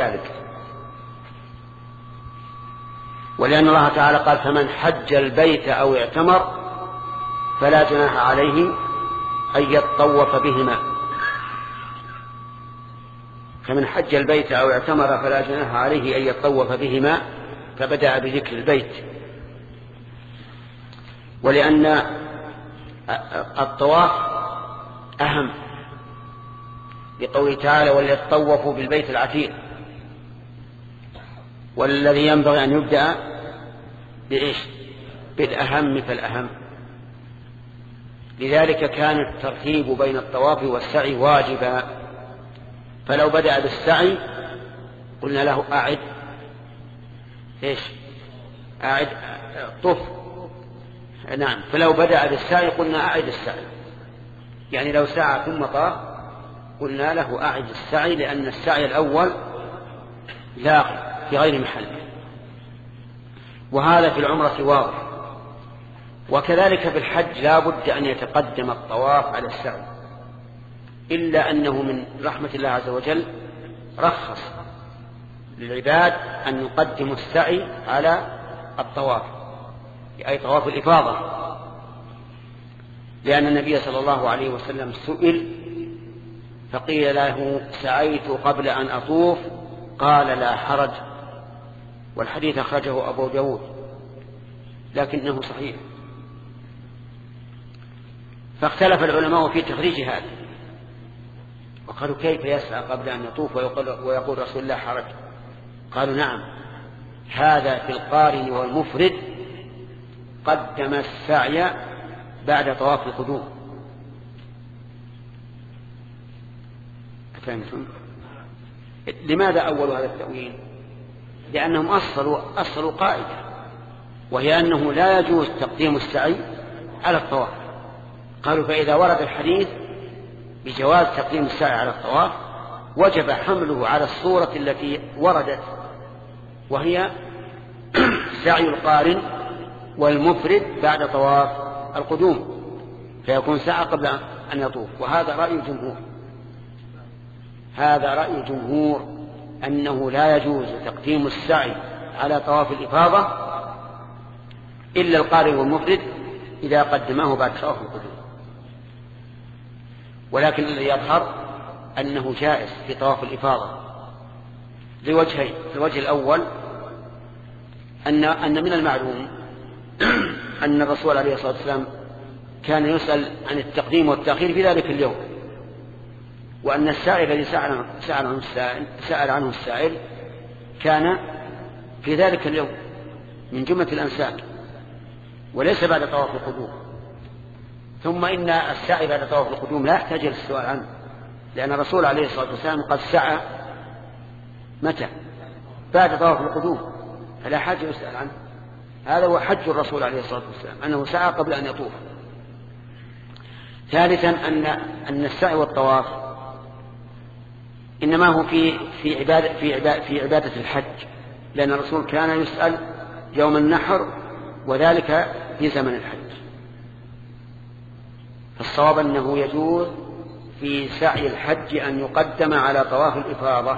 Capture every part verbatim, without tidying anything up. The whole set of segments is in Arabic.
ذلك. ولأن الله تعالى قال فمن حج البيت أو اعتمر فلا جناح عليه أن يطوف بهما. فمن حج البيت أو اعتمر فلا جناح عليه أن يطوف بهما، فبدأ بذكر البيت. ولأن الطواف أهم، لقوله تعالى وليطوفوا بالبيت العتيق، والذي ينبغي أن يبدأ بإيش؟ بالأهم فالأهم. لذلك كان الترتيب بين الطواف والسعي واجبا، فلو بدأ بالسعي قلنا له أعد إيش؟ أعد طف. نعم، فلو بدأ بالسعي قلنا أعد السعي، يعني لو سعى ثم طاف قلنا له أعد السعي، لأن السعي الأول لاغي في غير محله. وهذا في العمرة واضح. وكذلك في الحج لا بد أن يتقدم الطواف على السعي، إلا أنه من رحمة الله عز وجل رخص للعباد أن يقدموا السعي على الطواف، أي طواف الإفاضة، لأن النبي صلى الله عليه وسلم سئل فقيل له سعيت قبل أن أطوف قال لا حرج، والحديث أخرجه أبو داود لكنه صحيح. فاختلف العلماء في تخريج هذا، وقالوا كيف يسعى قبل أن يطوف ويقول, ويقول رسول الله حرج؟ قالوا نعم، هذا في القارن والمفرد قدم السعي بعد طواف القدوم. أفهمتم؟ لماذا أول هذا التأويل؟ لأنهم أصلوا, أصلوا قاعدة، وهي أنه لا يجوز تقديم السعي على الطواف. قالوا فإذا ورد الحديث بجواز تقديم السعي على الطواف وجب حمله على الصورة التي وردت، وهي سعي القارن والمفرد بعد طواف القدوم، فيكون سعى قبل أن يطوف. وهذا رأي الجمهور، هذا رأي الجمهور أنه لا يجوز تقديم السعي على طواف الإفاضة إلا القارن والمفرد إذا قدمه بعد طواف القدوم. ولكن الذي يظهر أنه جائز في طواف الإفاضة لوجهين. الوجه الأول أن أن من المعلوم أن الرسول عليه الصلاة والسلام كان يسأل عن التقديم والتأخير في ذلك اليوم، وأن السائل الذي سأل عنه السائل, سأل عنه السائل كان في ذلك اليوم من جملة الأنساك وليس بعد طواف القدوم. ثم إن السعي بعد طواف القدوم لا يحتاج للسؤال عنه، لأن الرسول عليه الصلاة والسلام قد سعى متى؟ بعد طواف القدوم، فلا حاجة يسأل عنه. هذا هو حج الرسول عليه الصلاة والسلام، أنه سعى قبل أن يطوف. ثالثا أن أن السعي والطواف إنما هو في في عبادة في عبادة في عبادة الحج، لأن الرسول كان يسأل يوم النحر وذلك في زمن الحج. فالصواب أنه يجوز في سعي الحج أن يقدم على طواف الإفاضة،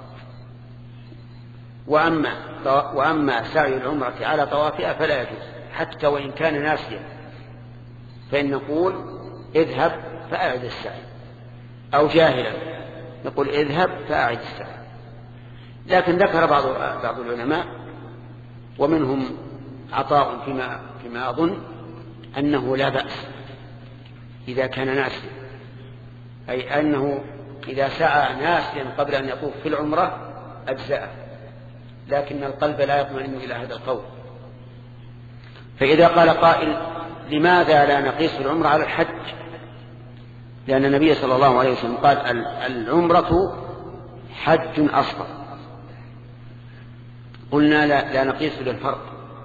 وأما وأما سعي العمرة على طوافها فلا يجوز حتى وإن كان ناسيا، فإن نقول اذهب فأعد السعي، أو جاهلا نقول اذهب فأعد السعي. لكن ذكر بعض بعض العلماء ومنهم عطاء فيما فيما أظن أنه لا بأس إذا كان ناسيا، أي أنه إذا سعى ناسيا قبل أن يطوف في العمرة أجزاءه، لكن القلب لا يطمئن إلى هذا القول. فإذا قال قائل لماذا لا نقيس العمرة على الحج؟ لأن النبي صلى الله عليه وسلم قال العمرة حج أصغر. قلنا لا, لا نقيس للفرق،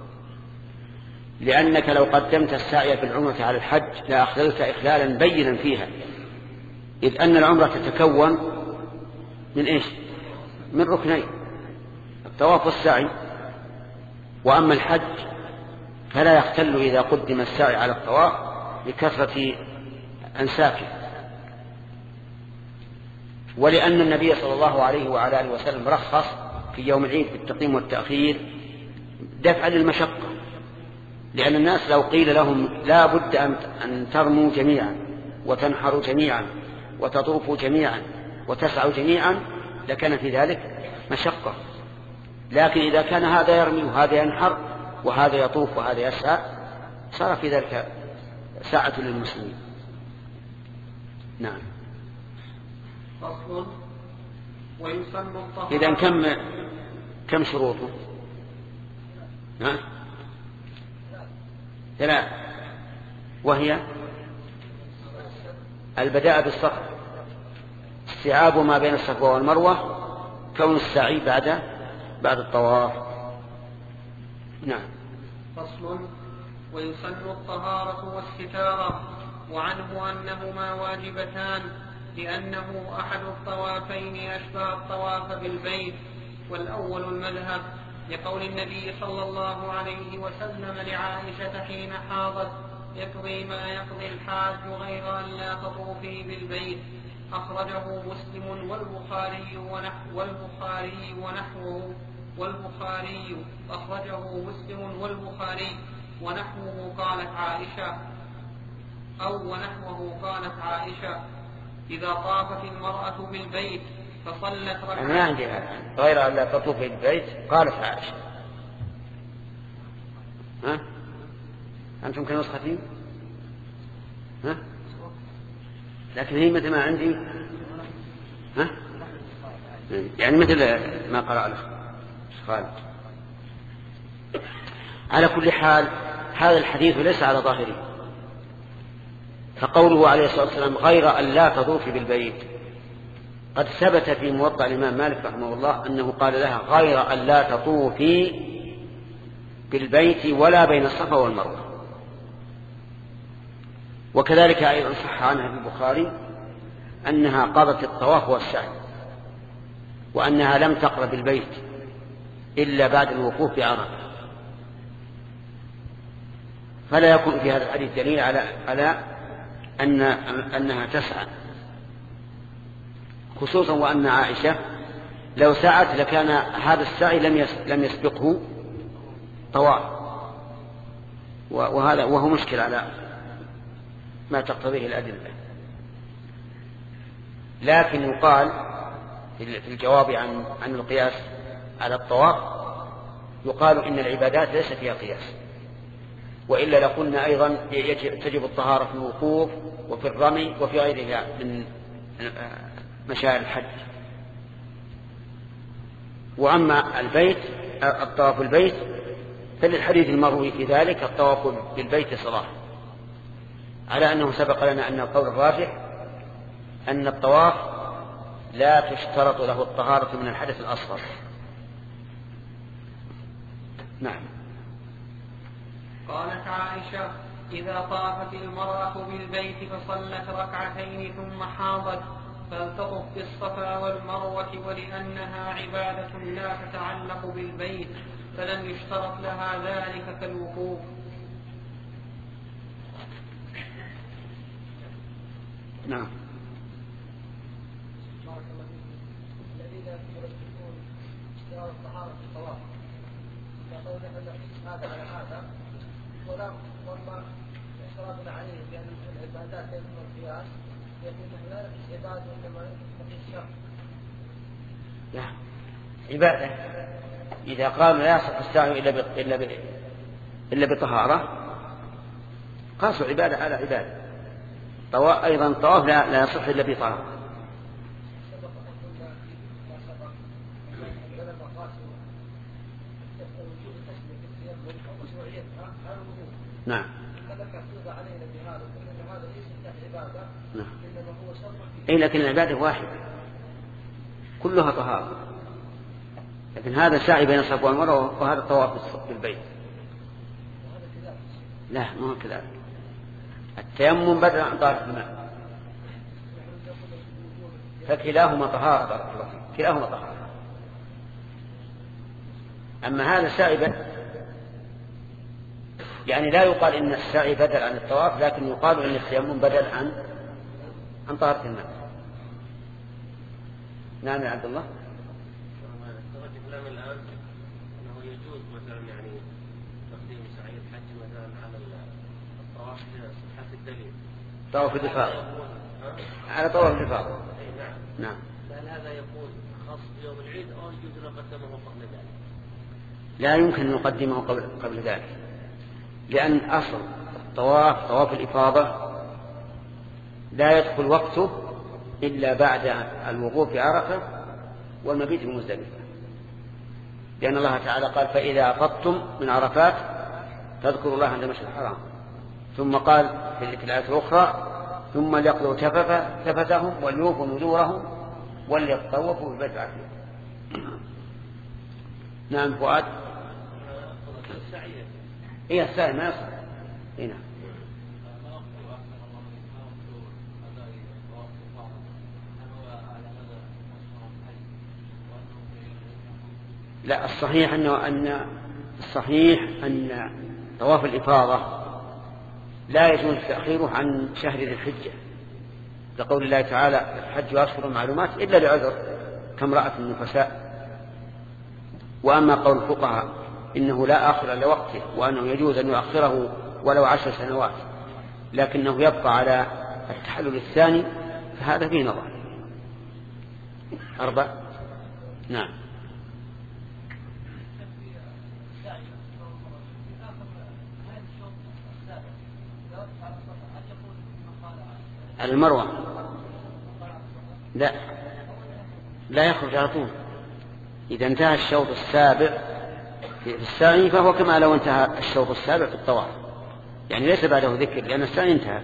لأنك لو قدمت السعي في العمرة على الحج لا أخللت إخلالا بينا فيها، إذ أن العمرة تتكون من إيش؟ من ركنين، الطواف والسعي. وأما الحج فلا يختل إذا قدم السعي على الطواف لكثرة أنساكه. ولأن النبي صلى الله عليه وعلى آله وسلم رخص في يوم العيد بالتقديم والتأخير دفعا للمشقة، لأن الناس لو قيل لهم لا بد أن ترموا جميعا وتنحروا جميعا وتطوفوا جميعا وتسعوا جميعا لكان في ذلك مشقة. لكن إذا كان هذا يرمي وهذا ينحر وهذا يطوف وهذا يسعى صار في ذلك ساعة للمسلمين. نعم. فصل. ويسن الطهارة. إذن كم كم شروطه؟ ها؟ ثلاث، وهي البداء بالصف، استيعاب ما بين الصفا والمروة، كون السعي بعد بعد الطواف. نعم. فصل. ويسن الطهارة والستارة، وعنه أنهما واجبتان، لأنه أحد الطوافين أشبه الطواف بالبيت، والأول المذهب، لقول النبي صلى الله عليه وسلم لعائشة حين حاضت: يقضي ما يقضي الحاج غير أن لا تطوفي بالبيت. أخرجه مسلم والبخاري ونحو والبخاري ونحوه والبخاري أخرجه مسلم والبخاري ونحوه قالت عائشة أو ونحوه قالت عائشة: إذا طافت المرأة بالبيت فصلت ركعتين. أنا عندي غير أن لا تطوف بالبيت قالت عائشة. ها؟ أنتم كنسختين؟ ها؟ لكن هي مثل ما عندي. ها؟ يعني مثل ما قرأ له خالد. على كل حال هذا الحديث ليس على ظاهره، فقوله عليه الصلاة والسلام غير أن لا تطوفي بالبيت قد ثبت في موطأ الإمام مالك رحمه الله أنه قال لها غير أن لا تطوفي بالبيت ولا بين الصفا والمروة. وكذلك أيضا صح عنها في البخاري أنها قضت الطواف والسعي، وأنها لم تقرب البيت إلا بعد الوقوف بعرفة. فلا يكون في هذا الحديث دليل على على أن أنها تسعى، خصوصا وأن عائشة لو سعت لكان هذا السعي لم لم يسبقه طواف، وهذا وهو مشكل على ما تقتضيه الأدلة. لكن يقال في الجواب عن عن القياس على الطواف، يقال إن العبادات ليس فيها قياس، وإلا لقلنا أيضا تجب الطهارة في الوقوف وفي الرمي وفي غيرها من مشاعر الحج. وأما البيت الطواف البيت فللحديث المروي في ذلك الطواف بالبيت صلاة، على أنه سبق لنا أن القول الراجح أن الطواف لا تشترط له الطهارة من الحدث الأصغر. نعم. قالت عائشة: إذا طافت المرأة بالبيت فصلت ركعتين ثم حاضت فلتطف بالصفا والمروة، ولأنها عبادة لا تتعلق بالبيت فلم يشترط لها ذلك كالوقوف. نعم. الذين يرتكبون اشتراط الطهارة في الطواف يقولون أن هذا على هذا، ولا وما اشتراطنا عليه بأن العبادات يجب القياس يقول لا نقص عبادة وإنما نقص الشرع. لا، عبادة إذا قالوا لا يصح السعي إلا إلا إلا بطهارة قاسوا عبادة على عبادة. طواف أيضا طواف لا, لا يصح إلا بطهارة. نعم. إيه لكن العبادة واحدة كلها طهارة، لكن هذا سعي بين الصفا والمروة وهذا الطواف بالبيت. لا ما هو كذلك، التيمم بدل عن طهارة الماء، فكلاهما طهارة بارك الله فيك، كلاهما طهارة. أما هذا سعي يعني لا يقال إن السعي بدل عن الطواف، لكن يقال إن التيمم بدل عن عن طهارة الماء. نعم يا عبد الله. استغرت كلام الآن أنه يجوز مثلا يعني تقديم سعي الحج مثلا على الطواف لصحة الدليل. طواف الإفاضة. على طواف الإفاضة. نعم. نعم. هل هذا يكون خاص بيوم العيد أو يجوز أن نقدمه قبل ذلك؟ لا يمكن أن نقدمه قبل قبل ذلك، لأن أصل الطواف طواف الإفاضة لا يدخل وقته إلا بعد الوقوف في عرفة والمبيت بمزدلفة، لأن الله تعالى قال فإذا أفضتم من عرفات فاذكروا الله عند المشعر الحرام، ثم قال في الآية الأخرى ثم ليقضوا تفتهم وليوفوا نذورهم وليطوفوا بالبيت العتيق. نعم فؤاد. إيه السعي ما يصح. هنا لا، الصحيح أنه أن الصحيح أن طواف الإفاضة لا يجوز تأخيره عن شهر ذي الحجة، لقول الله تعالى الحج أشهر معلومات إلا لعذر كامرأة النفساء. وأما قول الفقهاء إنه لا آخر لوقته وأنه يجوز أن يؤخره ولو عشر سنوات لكنه يبقى على التحلل الثاني، فهذا فيه نظر. أربع. نعم. المروة لا لا يخرج على طول. إذا انتهى الشوط السابع في السعي فهو كما لو انتهى الشوط السابع في الطواف، يعني ليس بعده ذكر لأن السعي انتهى.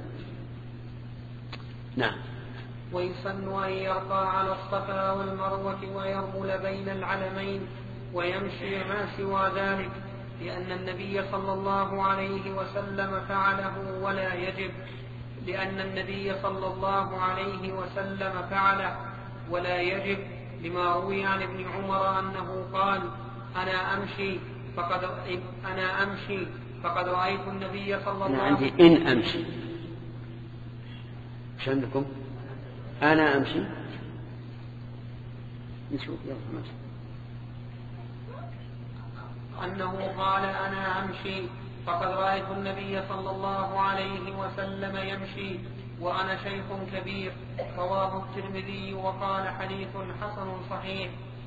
نعم. ويسن أن يرقى على الصفا والمروة ويرمل بين العلمين ويمشي ما سوى ذلك، لأن النبي صلى الله عليه وسلم فعله ولا يجب لأن النبي صلى الله عليه وسلم فعله ولا يجب لما روي عن ابن عمر أنه قال أنا أمشي فقد أنا أمشي فقد رأيت النبي صلى الله عليه وسلم. أنا عندي إن أمشي. إيش عندكم؟ أنا أمشي. نشوف يلا ماشي. أنه قال أنا أمشي فقد رأيت النبي صلى الله عليه وسلم يمشي وأنا شيخ كبير. رواه الترمذي وقال حديث حسن صحيح.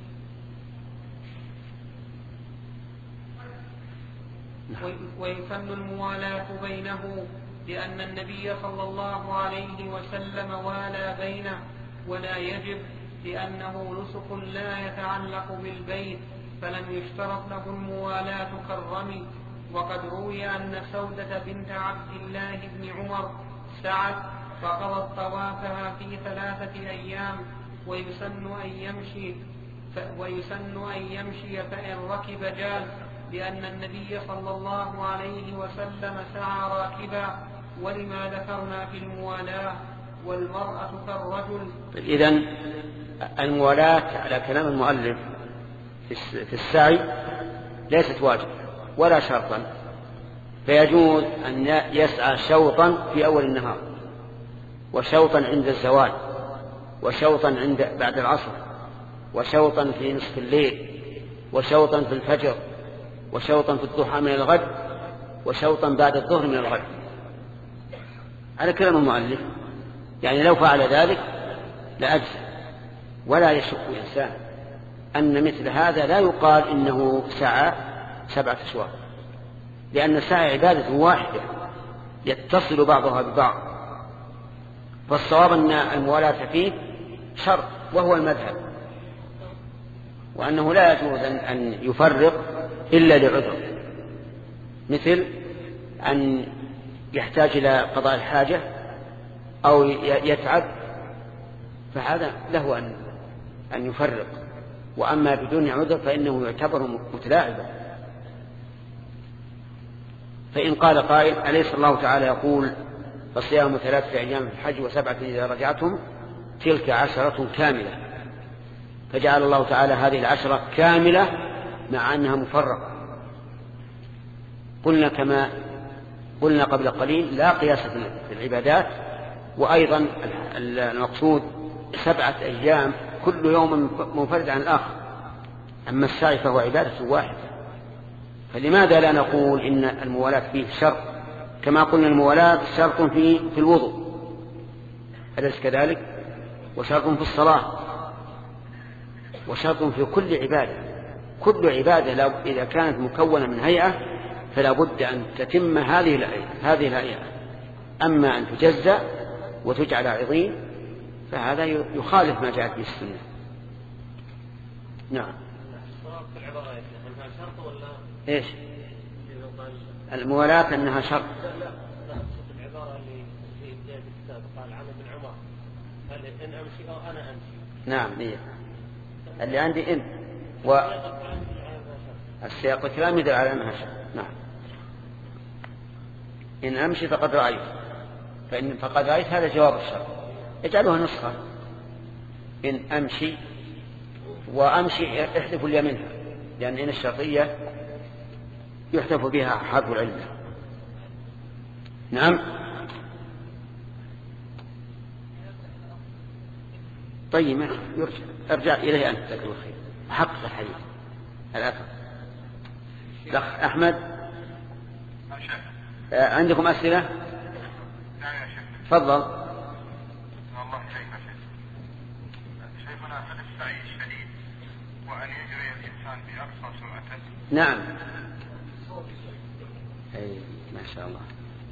ويسن الموالاة بينه لأن النبي صلى الله عليه وسلم والى بينه ولا يجب لأنه نسك لا يتعلق بالبيت فلم يشترط له الموالاة كالرمي. وقد روي أن سودة بنت عبد الله بن عمر سعت فقضت طوافها في ثلاثة أيام. ويسن أن يمشي ويسن أن يمشي فإن ركب جاز لأن النبي صلى الله عليه وسلم سعى راكبا ولما ذكرنا في الموالاة والمرأة كالرجل. إذن الموالاة على كلام المؤلف في السعي ليست واجب ولا شرطا، فيجوز أن يسعى شوطا في أول النهار وشوطا عند الزوال وشوطا عند بعد العصر وشوطا في نصف الليل وشوطا في الفجر وشوطا في الضحى من الغد وشوطا بعد الظهر من الغد على كلام المؤلف. يعني لو فعل ذلك لأجزى. ولا يشك إنسان أن مثل هذا لا يقال إنه سعى سبعة أشواط، لأن السعي عبادة واحدة يتصل بعضها ببعض، فالصواب أن الموالاة فيه شرط وهو المذهب، وأنه لا يجوز أن يفرق إلا لعذر، مثل أن يحتاج إلى قضاء الحاجة أو يتعب، فهذا له أن أن يفرق. وأما بدون عذر فإنه يعتبر متلاعبا. فإن قال قائل أليس الله تعالى يقول فصيام ثلاثة أيام في الحج وسبعة إذا رجعتم تلك عشرة كاملة، فجعل الله تعالى هذه العشرة كاملة مع أنها مفرقة. قلنا كما قلنا قبل قليل لا قياس في العبادات، وأيضا المقصود سبعة أيام كل يوم منفرد عن الآخر. أما السعي فهو عبادة واحدة، فلماذا لا نقول إن الموالاة فيه شرط كما قلنا الموالاة شرط في في الوضوء أليس كذلك؟ وشرط في الصلاة، وشرط في كل عبادة. كل عبادة إذا كانت مكونة من هيئة فلا بد أن تتم هذه الهيئة هذه الهيئة. أما أن تجزأ وتجعل عظيم فهذا يخالف ما جاءت به السنة. نعم. إيش الموالاة أنها شرط؟ لا لا لا العبارة اللي في بداية الكتاب قال عن ابن عمر هل إن أمشي أو أنا أمشي. نعم هي اللي عندي إن و السياق الكلام يدل على أنها شرط. نعم. إن أمشي فقد رأيت، فإن فقد رأيت هذا جواب الشرط، اجعلوها نسخة إن أمشي وأمشي احذفوا لي منها، لأن إن الشرطية يحذف بها حرف العلة. نعم. طيب يرجع ارجع إليه أنت جزاك الله خير حقق الحديث الأثر. الأخ أحمد عندكم أسئلة؟ نعم يا شيخ. تفضل. الله شيخنا شيخنا هل السعي الشديد وأن يجري الإنسان بأقصى سرعته؟ نعم. أي ما شاء الله.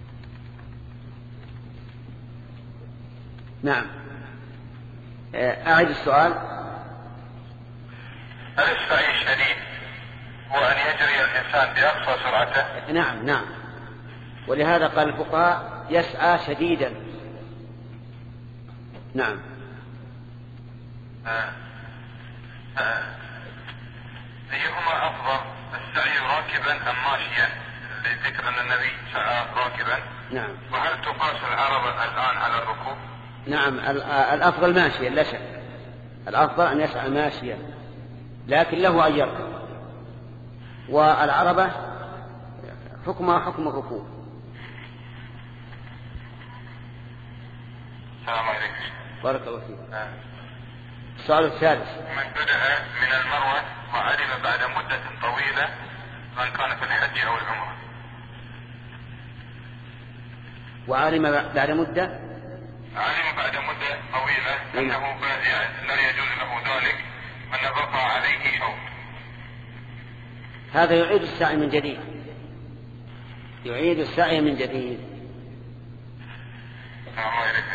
نعم. أعيد السؤال. هل السعي الشديد وأن يجري الإنسان بأقصى سرعته؟ نعم نعم. ولهذا قال الفقهاء يسعى شديدا. نعم. آه. آه. أيهما أفضل السعي راكبا أم ماشيا؟ لذكر أن النبي سعى راكبا. نعم. وهل تقاس العربة الآن على الركوب؟ نعم الأفضل ماشيا لا شك، الأفضل أن يسعى ماشيا، لكن له أن يركب، والعربة حكمها حكم الركوب. السلام عليكم. بارك الله فيك. آه. السؤال الثالث. من بدأ من المروة وعلم بعد مدة طويلة من كان في الحج أو العمرة. وعلم بعد مدة علم بعد مدة طويلة أنه لا يجوز له ذلك وأن بقى عليه شوط. هذا يعيد السعي من جديد، يعيد السعي من جديد. الله يرحمه.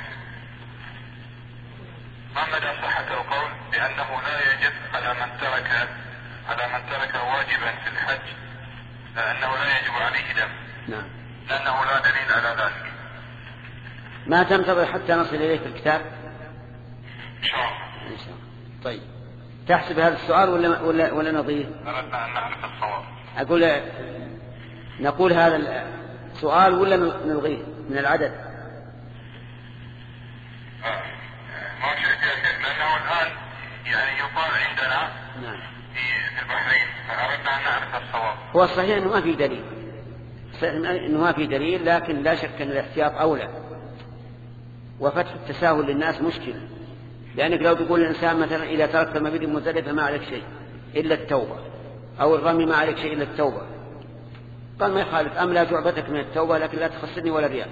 ما مدى صحة القول بأنه لا يجب على من ترك على من ترك واجبا في الحج لأنه لا يجب عليه دم؟ نعم. لأنه لا دليل على ذلك. ما تنتظر حتى نصل إليه في الكتاب؟ إن شاء الله. إن شاء الله. طيب تحسب هذا السؤال ولا ولا ولا نضيه؟ أردنا أن نعرف الصواب. أقول نقول هذا السؤال ولا نلغيه من العدد؟ آه. ما شئت يا شيخ لأنه الآن يعني يقال عندنا نعم. في البحرين فأردنا أن نعرف الصواب. هو الصحيح أنه ما في دليل، صحيح أنه ما في دليل، لكن لا شك أن الاحتياط أولى، وفتح التساهل للناس مشكلة، لأنك لو تقول الإنسان مثلا إذا تركت المبيت المزدلفة ما عليك شيء إلا التوبة، أو الرمي ما عليك شيء إلا التوبة، قال ما يخالف، أملا جعبتك من التوبة لكن لا تخسرني ولا ريال.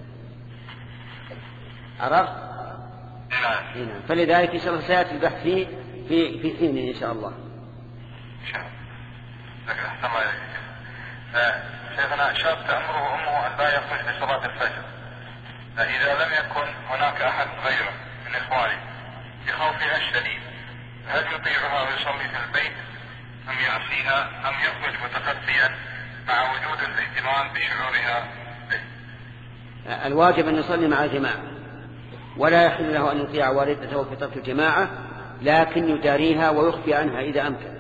عرفت؟ نعم. نعم. فلذلك إن شاء الله سيأتي البحث فيه في في حينه إن شاء الله. إن شاء الله. لكن أحسن الله إليك. آه. شيخنا شاب تأمره أمه أن لا يخرج لصلاة الفجر، فإذا لم يكن هناك أحد غيره من إخوانه بخوفها الشديد هل يطيعها ويصلي في البيت أم يعصيها أم يخرج متخفيا مع وجود الاهتمام بشعورها به؟ الواجب أن يصلي مع الجماعة، ولا يحل له أن يطيع والدته في ترك الجماعة، لكن يداريها ويخفي عنها إذا أمكن.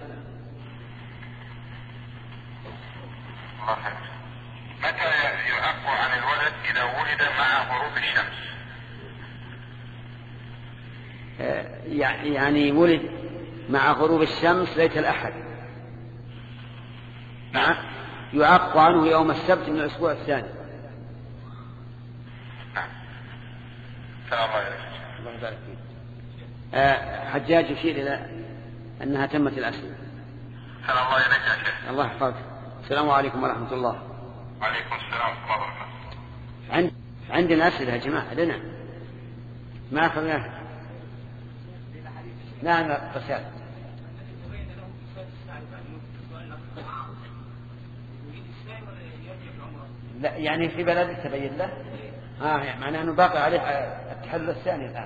الله خير. متى يعق عن الولد إذا ولد مع غروب الشمس؟ يعني ولد مع غروب الشمس ليس الأحد، نعم. يعق عنه يوم السبت من الأسبوع الثاني. نعم. سلام الله عليكم. الله يبارك فيك. آه حجاج يشير إلى أنها تمت الأسئلة. سلام الله عليك يا شيخ. الله يحفظك. السلام عليكم ورحمة الله. وعليكم السلام ورحمة الله وبركاته. عند... عندنا أسئلة يا جماعة لنا ما أخذناها. نعم رسالة. لا يعني في بلد تبين له ها آه يعني معناه أنه باقي عليه التحلل الثاني الآن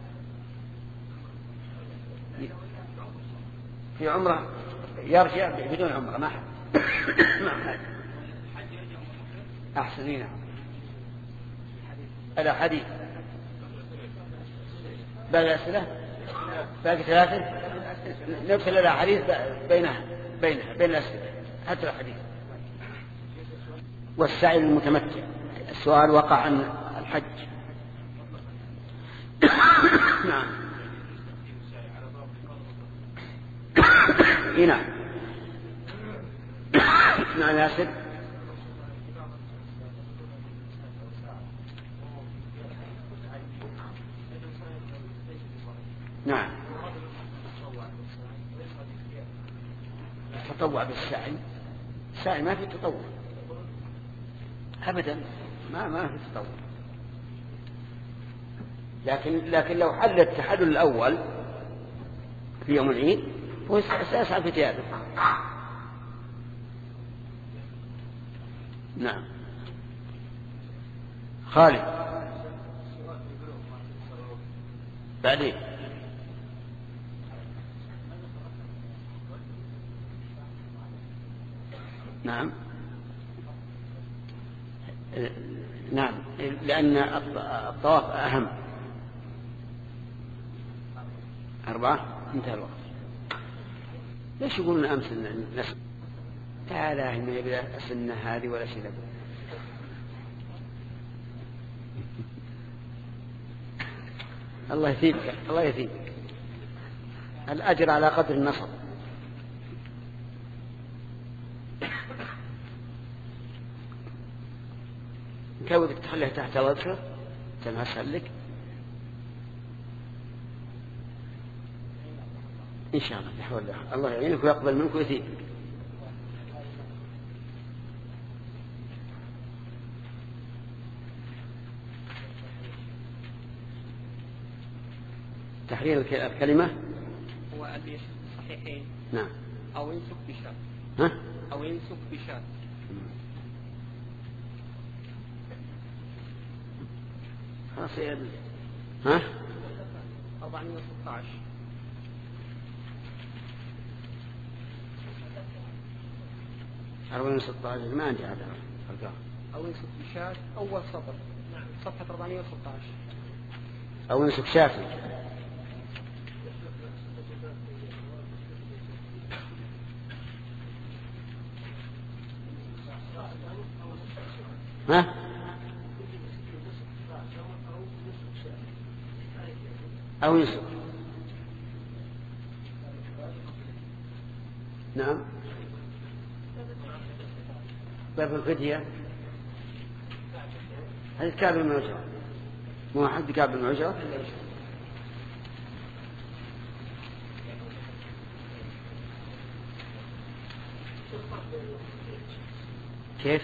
في عمره يرجع بدون عمره ما حد ما حد أحسنين هذا حديث باقي أسئلة باقي ثلاثة نرسل إلى حديث بينها بينها بين الأسئلة حتى الحديث. والسعي المتمتع السؤال وقع عن الحج. نعم نعم نعم ياسر. نعم التطوع بالسعي السعي ما في تطوع أبدا ما ما في تطوع لكن لكن لو حل التحلل الأول في يوم العيد هو سيسعى في ثيابه. نعم خالد بعدين نعم نعم لأن الطواف أهم. أربعة انتهى الوقت. ليش يقولون أمس الناس تعالى هنا يبدأ السنة هذه ولا شيء لابد. الله يثيبك الله يثيبك الأجر على قدر النصب. كودك تخليها تحت وجهك تنهسل لك إن شاء الله. يحول الله يعينك ويقبل منك ويثيبك. تحرير الكلمة هو أبي صحيحين. نعم أو ينسك بشات ها أو ينسك بشات. خلاص يا ابني ها أربعمائة وستة عشر أربعمائة وستة عشر ما عندي هذا الرقم. أو ينسك بشات أول سطر صفحة أربعمائة وستة عشر أو ينسك شافي. ها أو ينسك. نعم باب الفدية هل كعب المعجرة مو حد كعب المعجرة كيف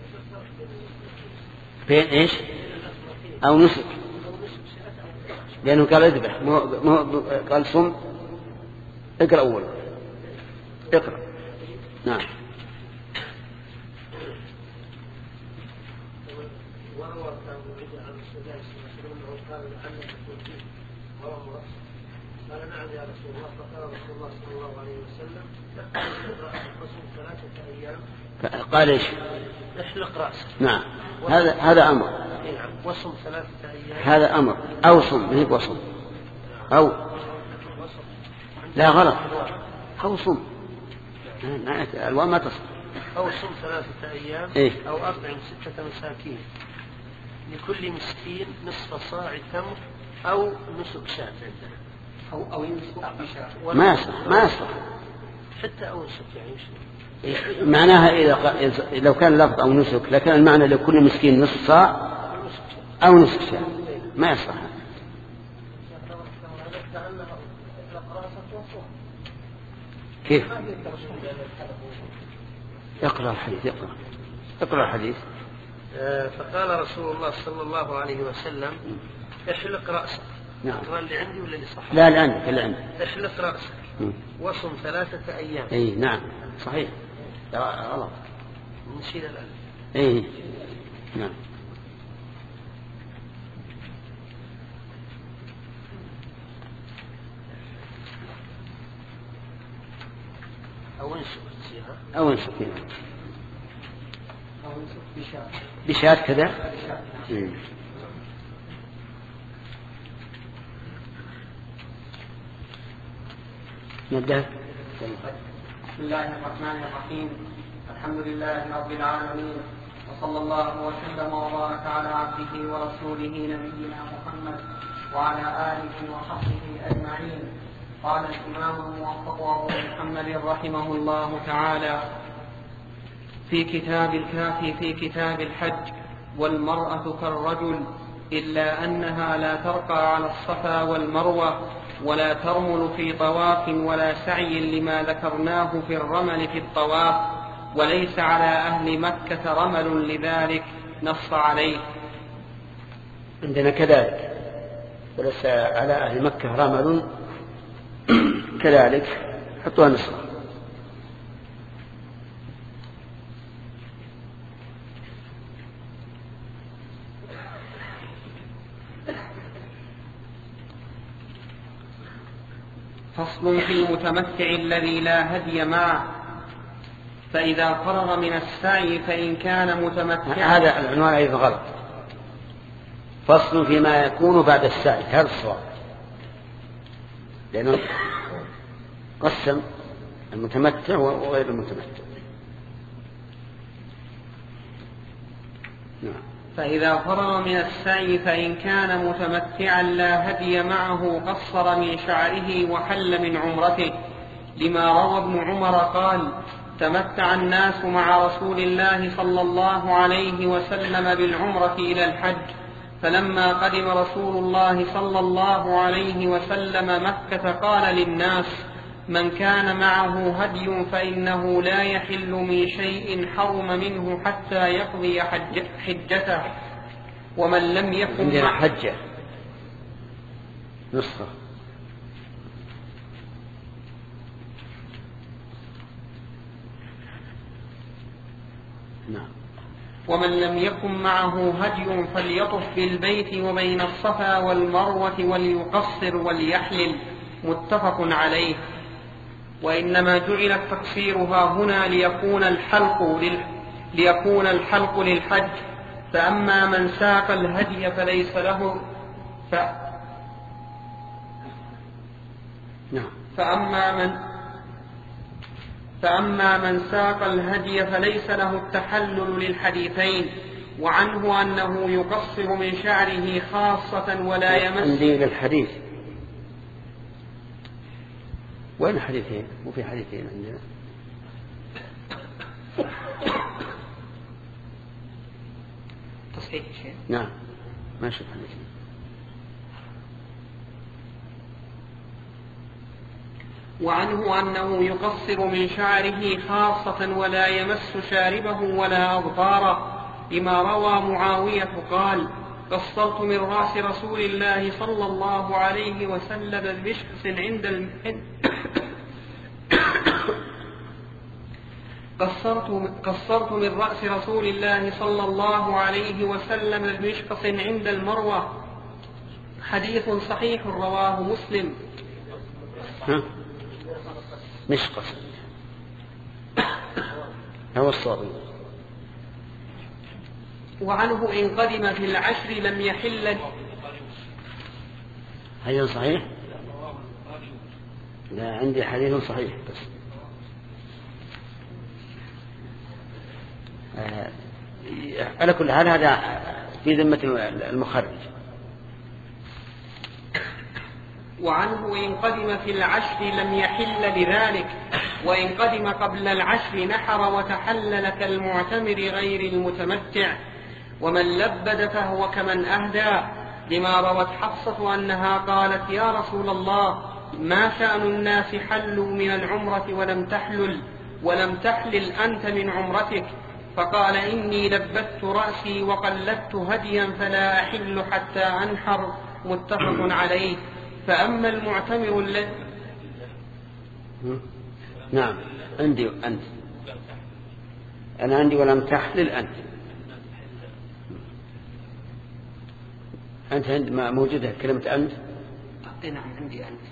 بين ايش او نسك لانه قال اذبح مو مو قال صم. اقرأ اول اقرأ. نعم قال نعم يا رسول الله. فقال رسول الله صلى الله عليه وسلم وصم ثلاثة أيام. قال ايش احلق رأسك. نعم هذا هذا امر. نعم وصم ثلاثة أيام. هذا امر او صم ما هي وصم او لا غلط او صم الواو ما تصل. أو صم ثلاثة أيام إيه؟ أو أطعم ستة مساكين لكل مسكين نصف صاع تمر أو نسك شاة عندنا أو أو ينسك بشات. ما يصح ما يصح حتى أو نسك يعني إيه؟ معناها إذا لو كان لفظ أو نسك لكان المعنى لكل مسكين نصف صاع أو نسك شاة ما يصح. كأنها كيف؟ اقرأ الحديث اقرأ اقرأ الحديث. فقال رسول الله صلى الله عليه وسلم احلق رأسك. نعم. اقرأ اللي عندي ولا اللي صح؟ لا اللي عندك اللي عندك. احلق رأسك وصم ثلاثة أيام. اي نعم صحيح. لا غلط. نشيل الألف. اي نعم. أو انسك أو انسك أو انسك بشاة بشاة كذا. نبدأ. بسم الله الرحمن الرحيم. الحمد لله رب العالمين، وصلى الله وسلم وبارك على عبده ورسوله نبينا محمد وعلى آله وصحبه أجمعين. قال الإمام الموفق أبو محمد رحمه الله تعالى في كتاب الكافي في كتاب الحج: والمرأة كالرجل إلا أنها لا ترقى على الصفا والمروة ولا ترمل في طواف ولا سعي لما ذكرناه في الرمل في الطواف، وليس على أهل مكة رمل لذلك نص عليه. عندنا كذلك وليس على أهل مكة رمل كذلك حطوها نصرة. فصل في المتمتع الذي لا هدي معه، فإذا فرغ من السعي فإن كان متمتعا. هذا العنوان أيضا غلط. فصل فيما يكون بعد السعي، هذا الصواب، لأنه قسم المتمتع وغير المتمتع. نعم. فإذا فرغ من السعي فإن كان متمتعا لا هدي معه قصر من شعره وحل من عمرته، لما روى ابن عمر قال: تمتع الناس مع رسول الله صلى الله عليه وسلم بالعمرة إلى الحج، فلما قدم رسول الله صلى الله عليه وسلم مكة قال للناس: من كان معه هدي فإنه لا يحل من شيء حرم منه حتى يقضي حج حجته، ومن لم يكن عندنا حجة نصف. نعم. ومن لم يكن معه هدي فليطف بالبيت وبين الصفا والمروة وليقصر وليحلل، متفق عليه. وإنما جعل التقصير ها هنا ليكون الحلق لل... ليكون الحلق للحج، فأما من ساق الهدي فليس له ف... نعم. فأما من فأما من ساق الهدي فليس له التحلل للحديثين، وعنه أنه يقصر من شعره خاصة ولا يمس. عندي للحديث. وين حديثين؟ وفي حديثين عندنا. تصحيح شيء؟ نعم ما شوف حديثين. وعنه أنه يقصر من شعره خاصة ولا يمس شاربه ولا أظفاره، لما روى معاوية قال: قصرت من رأس رسول الله صلى الله عليه وسلم بمشخص عند الم... قصرت قصرت من رأس رسول الله صلى الله عليه وسلم بمشخص عند المروة. حديث صحيح رواه مسلم. ها؟ مشقص هو الصواب. وعنه إن قدم في العشر لم يحل. حديث صحيح؟ لا عندي حديث صحيح بس. آه على كل حال هذا في ذمة المخرج. وعنه إن قدم في العشر لم يحل بذلك، وإن قدم قبل العشر نحر وتحلل كالمعتمر غير المتمتع. ومن لبد فهو كمن أهدى، لما روت حفصة أنها قالت: يا رسول الله، ما شأن الناس حلوا من العمرة ولم تحلل ولم تحلل أنت من عمرتك؟ فقال إني لبت رأسي وقلدت هديا فلا أحل حتى أنحر. متفق عليه. فأما المعتمر الذي نعم عندي أنت أنا عندي ولم تحلل أنت أنت عند ما موجودة كلمة أنت. نعم عندي أنت.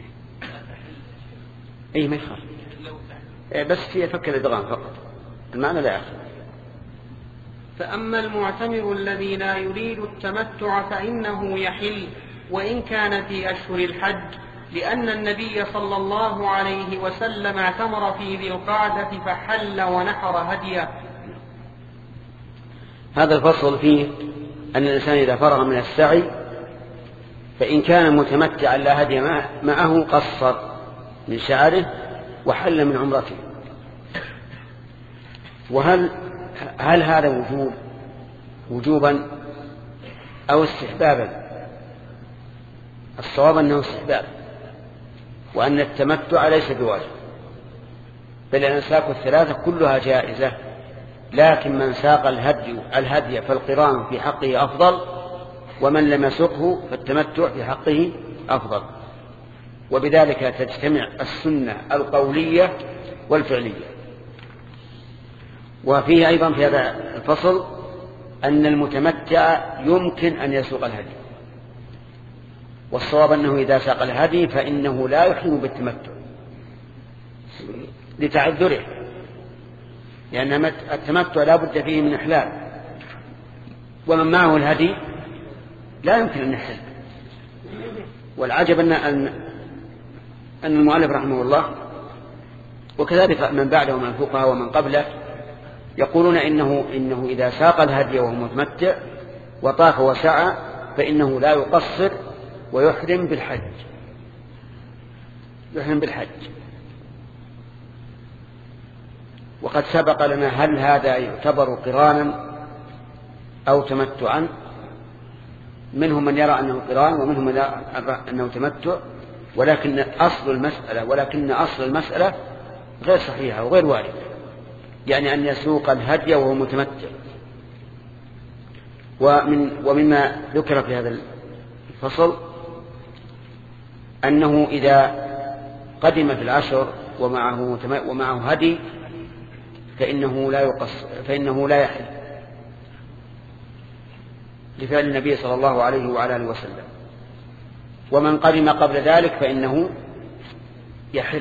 أي ما يخاف بس في فك الإدغام فقط المعنى لا يخاف. فأما المعتمر الذي لا يريد التمتع فإنه يحل وإن كان في أشهر الحج، لأن النبي صلى الله عليه وسلم اعتمر في ذي القعدة فحل ونحر هديه. هذا الفصل فيه أن الإنسان إذا فرغ من السعي فإن كان متمتعا لا هدي معه قصر من شعره وحل من عمرته. وهل هل هذا وجوب وجوبا أو استحبابا؟ الصواب أنه استحباب، وأن التمتع ليس بواجب، بل الأنساك الثلاثة كلها جائزة، لكن من ساق الهدي الهدي فالقران في حقه أفضل، ومن لم يسقه فالتمتع في حقه أفضل. وبذلك تجتمع السنة القولية والفعلية. وفيه أيضا في هذا الفصل أن المتمتع يمكن أن يسوق الهدي، والصواب أنه إذا ساق الهدي فإنه لا يحرم بالتمتع لتعذره، لأن التمتع لا بد فيه من إحلال، ومن معه الهدي لا يمكن أن يحل. والعجب أن أن المؤلف رحمه الله وكذلك من بعده من الفقهاء ومن قبله يقولون إنه, إنه إذا ساق الهدي وهو متمتع وطاف وسعى فإنه لا يقصر ويحرم بالحج يحرم بالحج. وقد سبق لنا هل هذا يعتبر قرانا أو تمتعا. منهم من يرى أنه قران ومنهم من يرى أنه تمتع، ولكن أصل المسألة ولكن أصل المسألة غير صحيحة وغير واردة، يعني أن يسوق الهدي وهو متمتع. ومن ومما ذكر في هذا الفصل أنه إذا قدم في العشر ومعه ومعه هدي فإنه لا يقص فإنه لا يحل لفعل النبي صلى الله عليه وعلى آله وسلم. ومن قدم قبل ذلك فإنه يحل.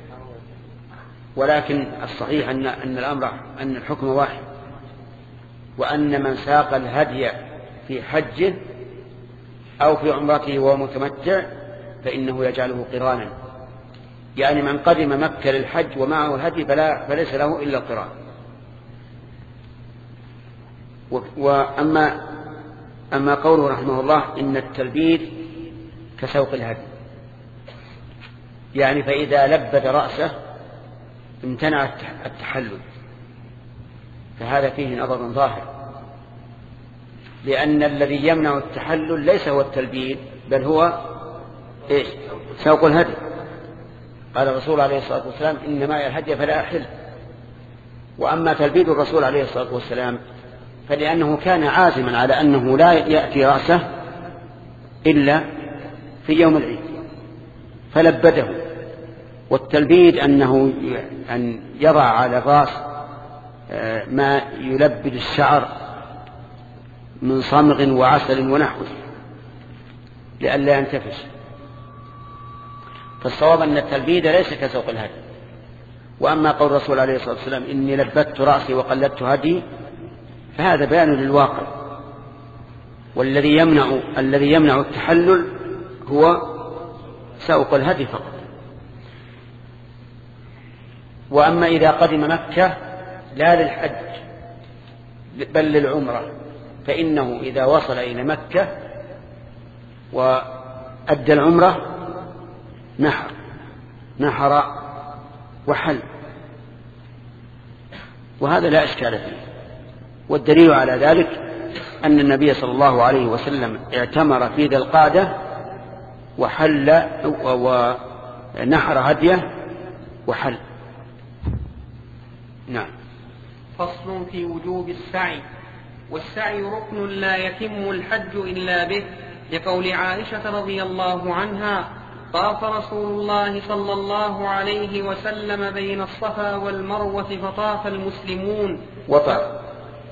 ولكن الصحيح أن أن الأمر أن الحكم واحد، وأن من ساق الهدي في حجه أو في عمرته وهو متمتع فإنه يجعله قرانا، يعني من قدم مكة للحج ومعه الهدي فلا فليس له إلا القران. وأما أما قوله رحمه الله إن التلبيد كسوق الهدي، يعني فإذا لبد رأسه امتنع التحلل، فهذا فيه نظر ظاهر، لأن الذي يمنع التحلل ليس هو التلبيد بل هو إيش؟ سوق الهدي. قال الرسول عليه الصلاة والسلام إن معي الهدي فلا أحل. وأما تلبيد الرسول عليه الصلاة والسلام فلأنه كان عازما على أنه لا يأتي رأسه إلا في يوم العيد فلبده. والتلبيد أنه أن يضع على الرأس ما يلبد الشعر من صمغ وعسل ونحوه لئلا ينتفش. فالصواب أن التلبيد ليس كسوق الهدي. وأما قول الرسول عليه الصلاة والسلام إني لبدت رأسي وقلدت هدي فهذا بيان للواقع، والذي يمنع الذي يمنع التحلل هو سوق الهدي فقط. وأما إذا قدم مكة لا للحج بل للعمرة فإنه إذا وصل إلى مكة وأدى العمرة نحر نحر وحل، وهذا لا إشكال فيه. والدليل على ذلك أن النبي صلى الله عليه وسلم اعتمر في ذي القعدة وحل نحر هديه وحل. نعم. فصل في وجوب السعي. والسعي ركن لا يتم الحج إلا به، لقول عائشة رضي الله عنها: طاف رسول الله صلى الله عليه وسلم بين الصفا والمروة فطاف المسلمون وطاف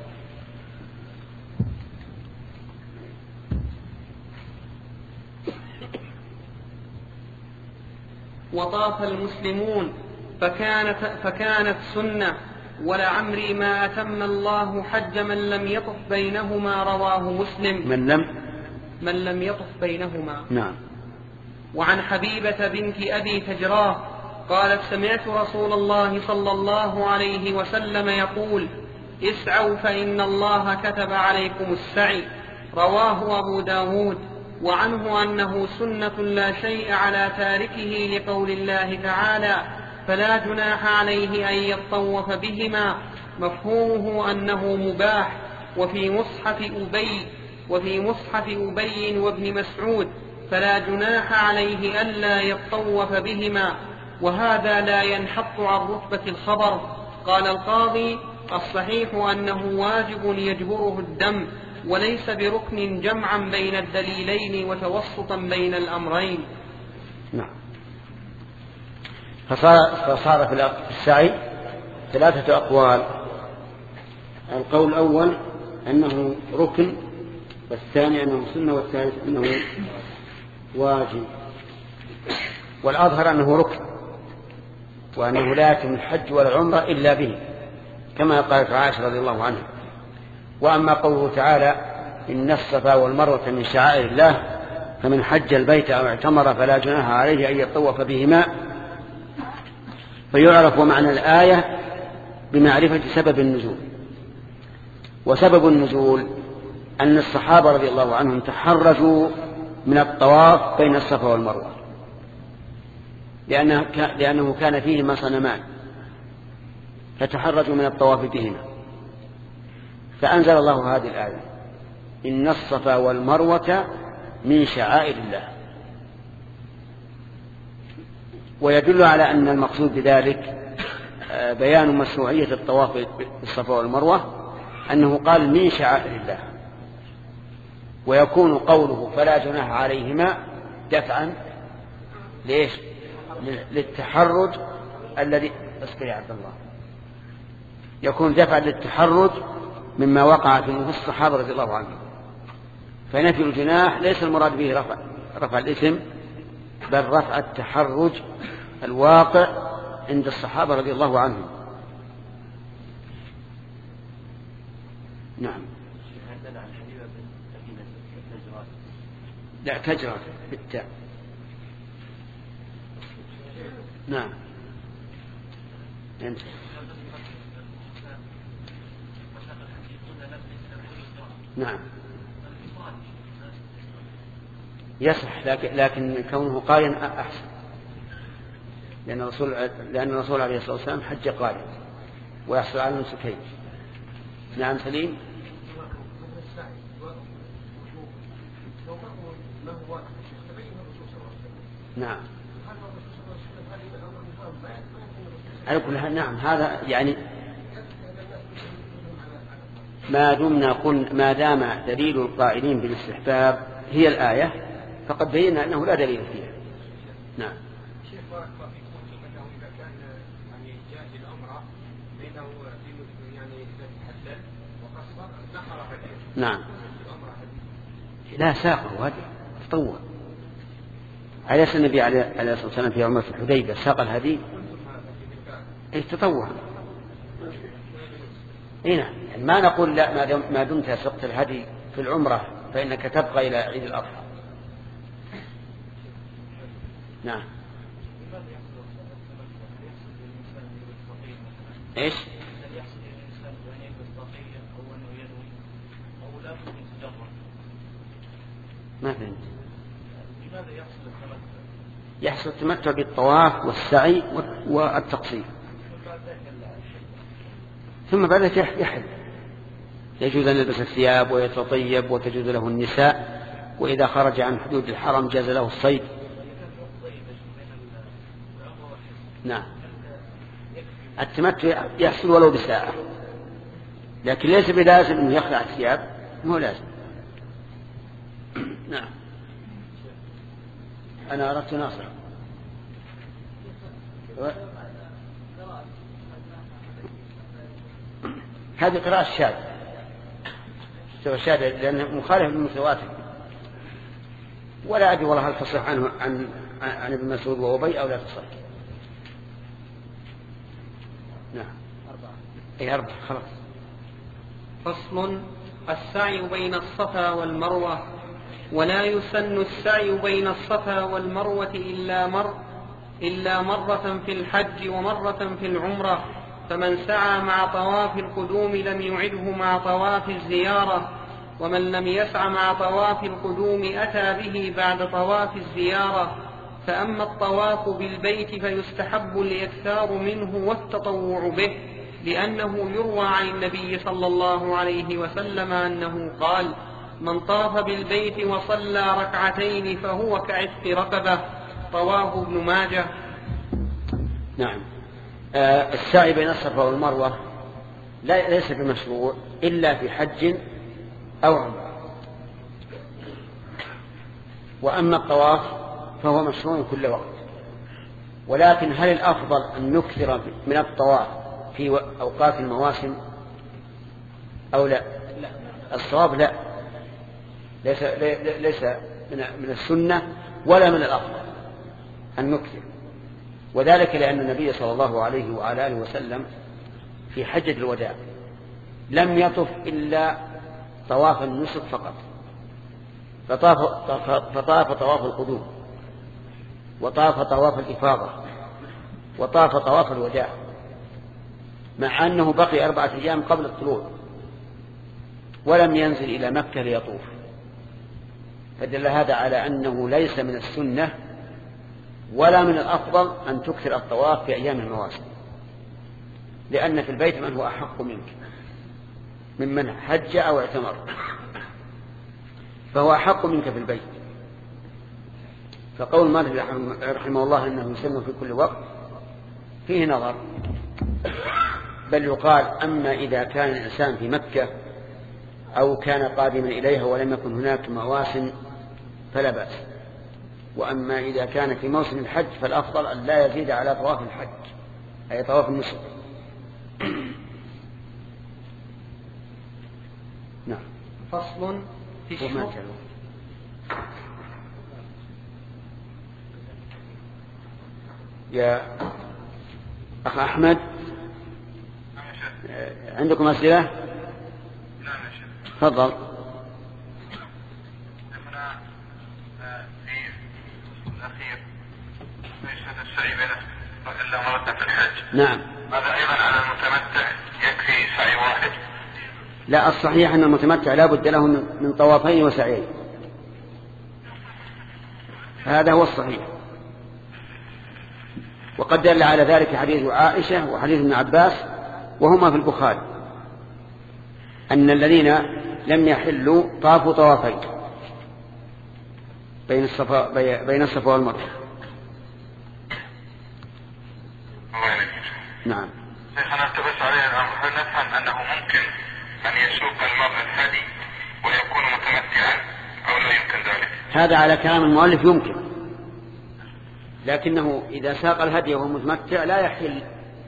وطاف المسلمون فكانت, فكانت سنة، ولعمري ما أتم الله حج من لم يطف بينهما، رواه مسلم. من لم من لم يطف بينهما. نعم. وعن حبيبة بنت أبي تجراه قالت: سمعت رسول الله صلى الله عليه وسلم يقول: اسعوا فإن الله كتب عليكم السعي، رواه أبو داود. وعنه أنه سنة لا شيء على تاركه، لقول الله تعالى: فلا جناح عليه أن يطوف بهما، مفهومه أنه مباح. وفي مصحف أبي وفي مصحف أبي وابن مسعود: فلا جناح عليه ألا يطوف بهما، وهذا لا ينحط عن رتبة الخبر. قال القاضي: الصحيح أنه واجب يجبره الدم، وليس بركن جمعا بين الدليلين وتوسطا بين الأمرين. نعم. فصار, فصار في السعي ثلاثة أقوال. القول الأول أنه ركن، والثاني أنه سنة، والثالث أنه واجب. والأظهر أنه ركن، وأنه لا يتم الحج والعمرة إلا به، كما قالت عائشة رضي الله عنها. وأما قوله تعالى: إن الصفا والمروة من شعائر الله، فمن حج البيت أو اعتمر فلا جناح عليه أن يطوف بهما، فيعرف معنى الآية بمعرفة سبب النزول. وسبب النزول أن الصحابة رضي الله عنهم تحرجوا من الطواف بين الصفا والمروة، لأنه كان فيهما صنمان، فتحرجوا من الطواف بهما، فأنزل الله هذه الآية: إن الصفا والمروة من شعائر الله. ويدل على أن المقصود بذلك بيان مشروعية الطواف بالصفا والمروة، أنه قال من شعائر الله، ويكون قوله فلا جناح عليهما دفعا ليش؟ للتحرج الذي اصبر يا عبد الله يكون دفعا للتحرج مما وقع في نفوس الصحابة رضي الله عنهم. فنفي الجناح ليس المراد به رفع رفع الاسم، بل رفع التحرج الواقع عند الصحابة رضي الله عنهم. نعم. لا تجرى بالتاء. نعم. انت. نعم. يصح، لكن, لكن كونه قارئا أحسن، لأن الرسول لأن الرسول عليه الصلاة والسلام حج قارئ ويحصل على نسكين. نعم سليم. نعم. على كل حال نعم، هذا يعني ما دمنا قلنا ما دام دليل القائلين بالاستحباب هي الآية، فقد بينا أنه لا دليل فيها. نعم. شيخ بارك الله فيكم، أنه إذا كان يعني جاهز الأمر بينه يعني إذا تحدد وقصر نحر هديه. نعم. لا ساقه هدي تطوع. على أساس النبي عليه الصلاة والسلام في عمرة الحديبية ساق الهدي تطوع. هنا ما نقول لا ما دمت سقت الهدي في العمرة فإنك تبقى إلى عيد الأضحى. نعم. إيش؟ ما فهمت. لماذا يحصل التمتع؟ يحصل التمتع بالطواف والسعي والتقصير، ثم بعد ذلك يحل. يجوز أن يلبس الثياب ويتطيب وتجوز له النساء، وإذا خرج عن حدود الحرم جاز له الصيد. نعم. التمتع يحصل ولو بساعة، لكن ليس بلازم أنه يخلع الثياب، مو لازم. نعم. أنا أردت ناصر. هذه قراءة الشاذ، الشاذ لأنه مخالف للمتواتر، ولا أدري والله هل تصح عنه عن عن ابن مسعود وأبي أو لا تصح. نعم. أربعة. أي أربعة خلاص. فصل: السعي بين الصفا والمروة. ولا يسن السعي بين الصفا والمروة إلا مر إلا مرة في الحج ومرة في العمرة، فمن سعى مع طواف القدوم لم يعده مع طواف الزيارة، ومن لم يسع مع طواف القدوم أتى به بعد طواف الزيارة. فأما الطواف بالبيت فيستحب الإكثار منه والتطوع به، لأنه يروى عن النبي صلى الله عليه وسلم أنه قال: من طاف بالبيت وصلى ركعتين فهو كعتق رقبة. رواه ابن ماجه. نعم. آه السعي بين الصفا والمروة لا ليس بمشروع إلا في حج أو عمرة، وأما الطواف فهو مشروع كل وقت. ولكن هل الأفضل أن نكثر من الطواف في أوقات المواسم أو لا؟ الصواب لا، ليس, ليس من السنة ولا من الأفضل أن نكثر، وذلك لأن النبي صلى الله عليه وعلى آله وسلم في حجة الوداع لم يطف إلا طواف النسك فقط، فطاف, فطاف طواف القدوم، وطاف طواف الإفاضة، وطاف طواف الوداع، مع أنه بقي أربعة أيام قبل الطلوع ولم ينزل إلى مكة ليطوف. فدل هذا على أنه ليس من السنة ولا من الأفضل أن تكثر الطواف في أيام المواسم، لأن في البيت من هو أحق منك ممن حج أو اعتمر، فهو أحق منك في البيت. فقول مالك رحمه الله أنه يسن في كل وقت فيه نظر، بل يقال: أما إذا كان الإنسان في مكة أو كان قادما إليها ولم يكن هناك مواسم فلا بأس، وأما إذا كان في موسم الحج فالأفضل أن لا يزيد على طواف الحج، أي طواف النسك. نعم. فصل في الشروط. يا أخ أحمد، عندكم أسئلة؟ نعم يا شيخ. تفضل. شيخنا في الأخير ليس السعي بين إلا مرة في الحج. نعم. هذا أيضا على المتمتع يكفي سعي واحد؟ لا، الصحيح أن المتمتع لا بد له من طوافين وسعيين، هذا هو الصحيح. وقد دل على ذلك حديث عائشة وحديث ابن عباس وهما في البخاري، أن الذين لم يحلوا طافوا طوافين بين الصفا بين الصفا والمروة. نعم. شيخنا التبس عليه الأمر، هل نفهم أنه ممكن أن يسوق المرء الهدي ويكون متمتعا أو لا يمكن ذلك؟ هذا على كلام المؤلف يمكن، لكنه إذا ساق الهدي وهو متمتع لا يحل،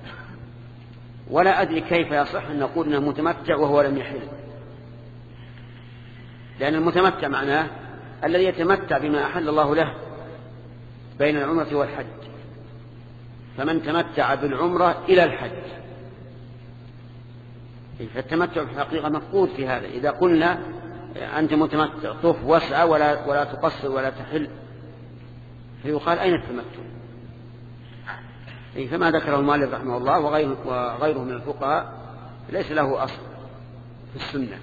ولا أدري كيف يصح أن نقول أنه متمتع وهو لم يحل، لأن المتمتع معناه الذي يتمتع بما أحل الله له بين العمرة والحج، فمن تمتع بالعمرة إلى الحج، فالتمتع في الحقيقة مفقود في هذا. إذا قلنا أنت متمتع طف واسعى ولا, ولا تقصر ولا تحل، فيقال أين التمتع؟ فما ذكره المؤلف رحمه الله وغيره, وغيره من الفقهاء ليس له أصل في السنة.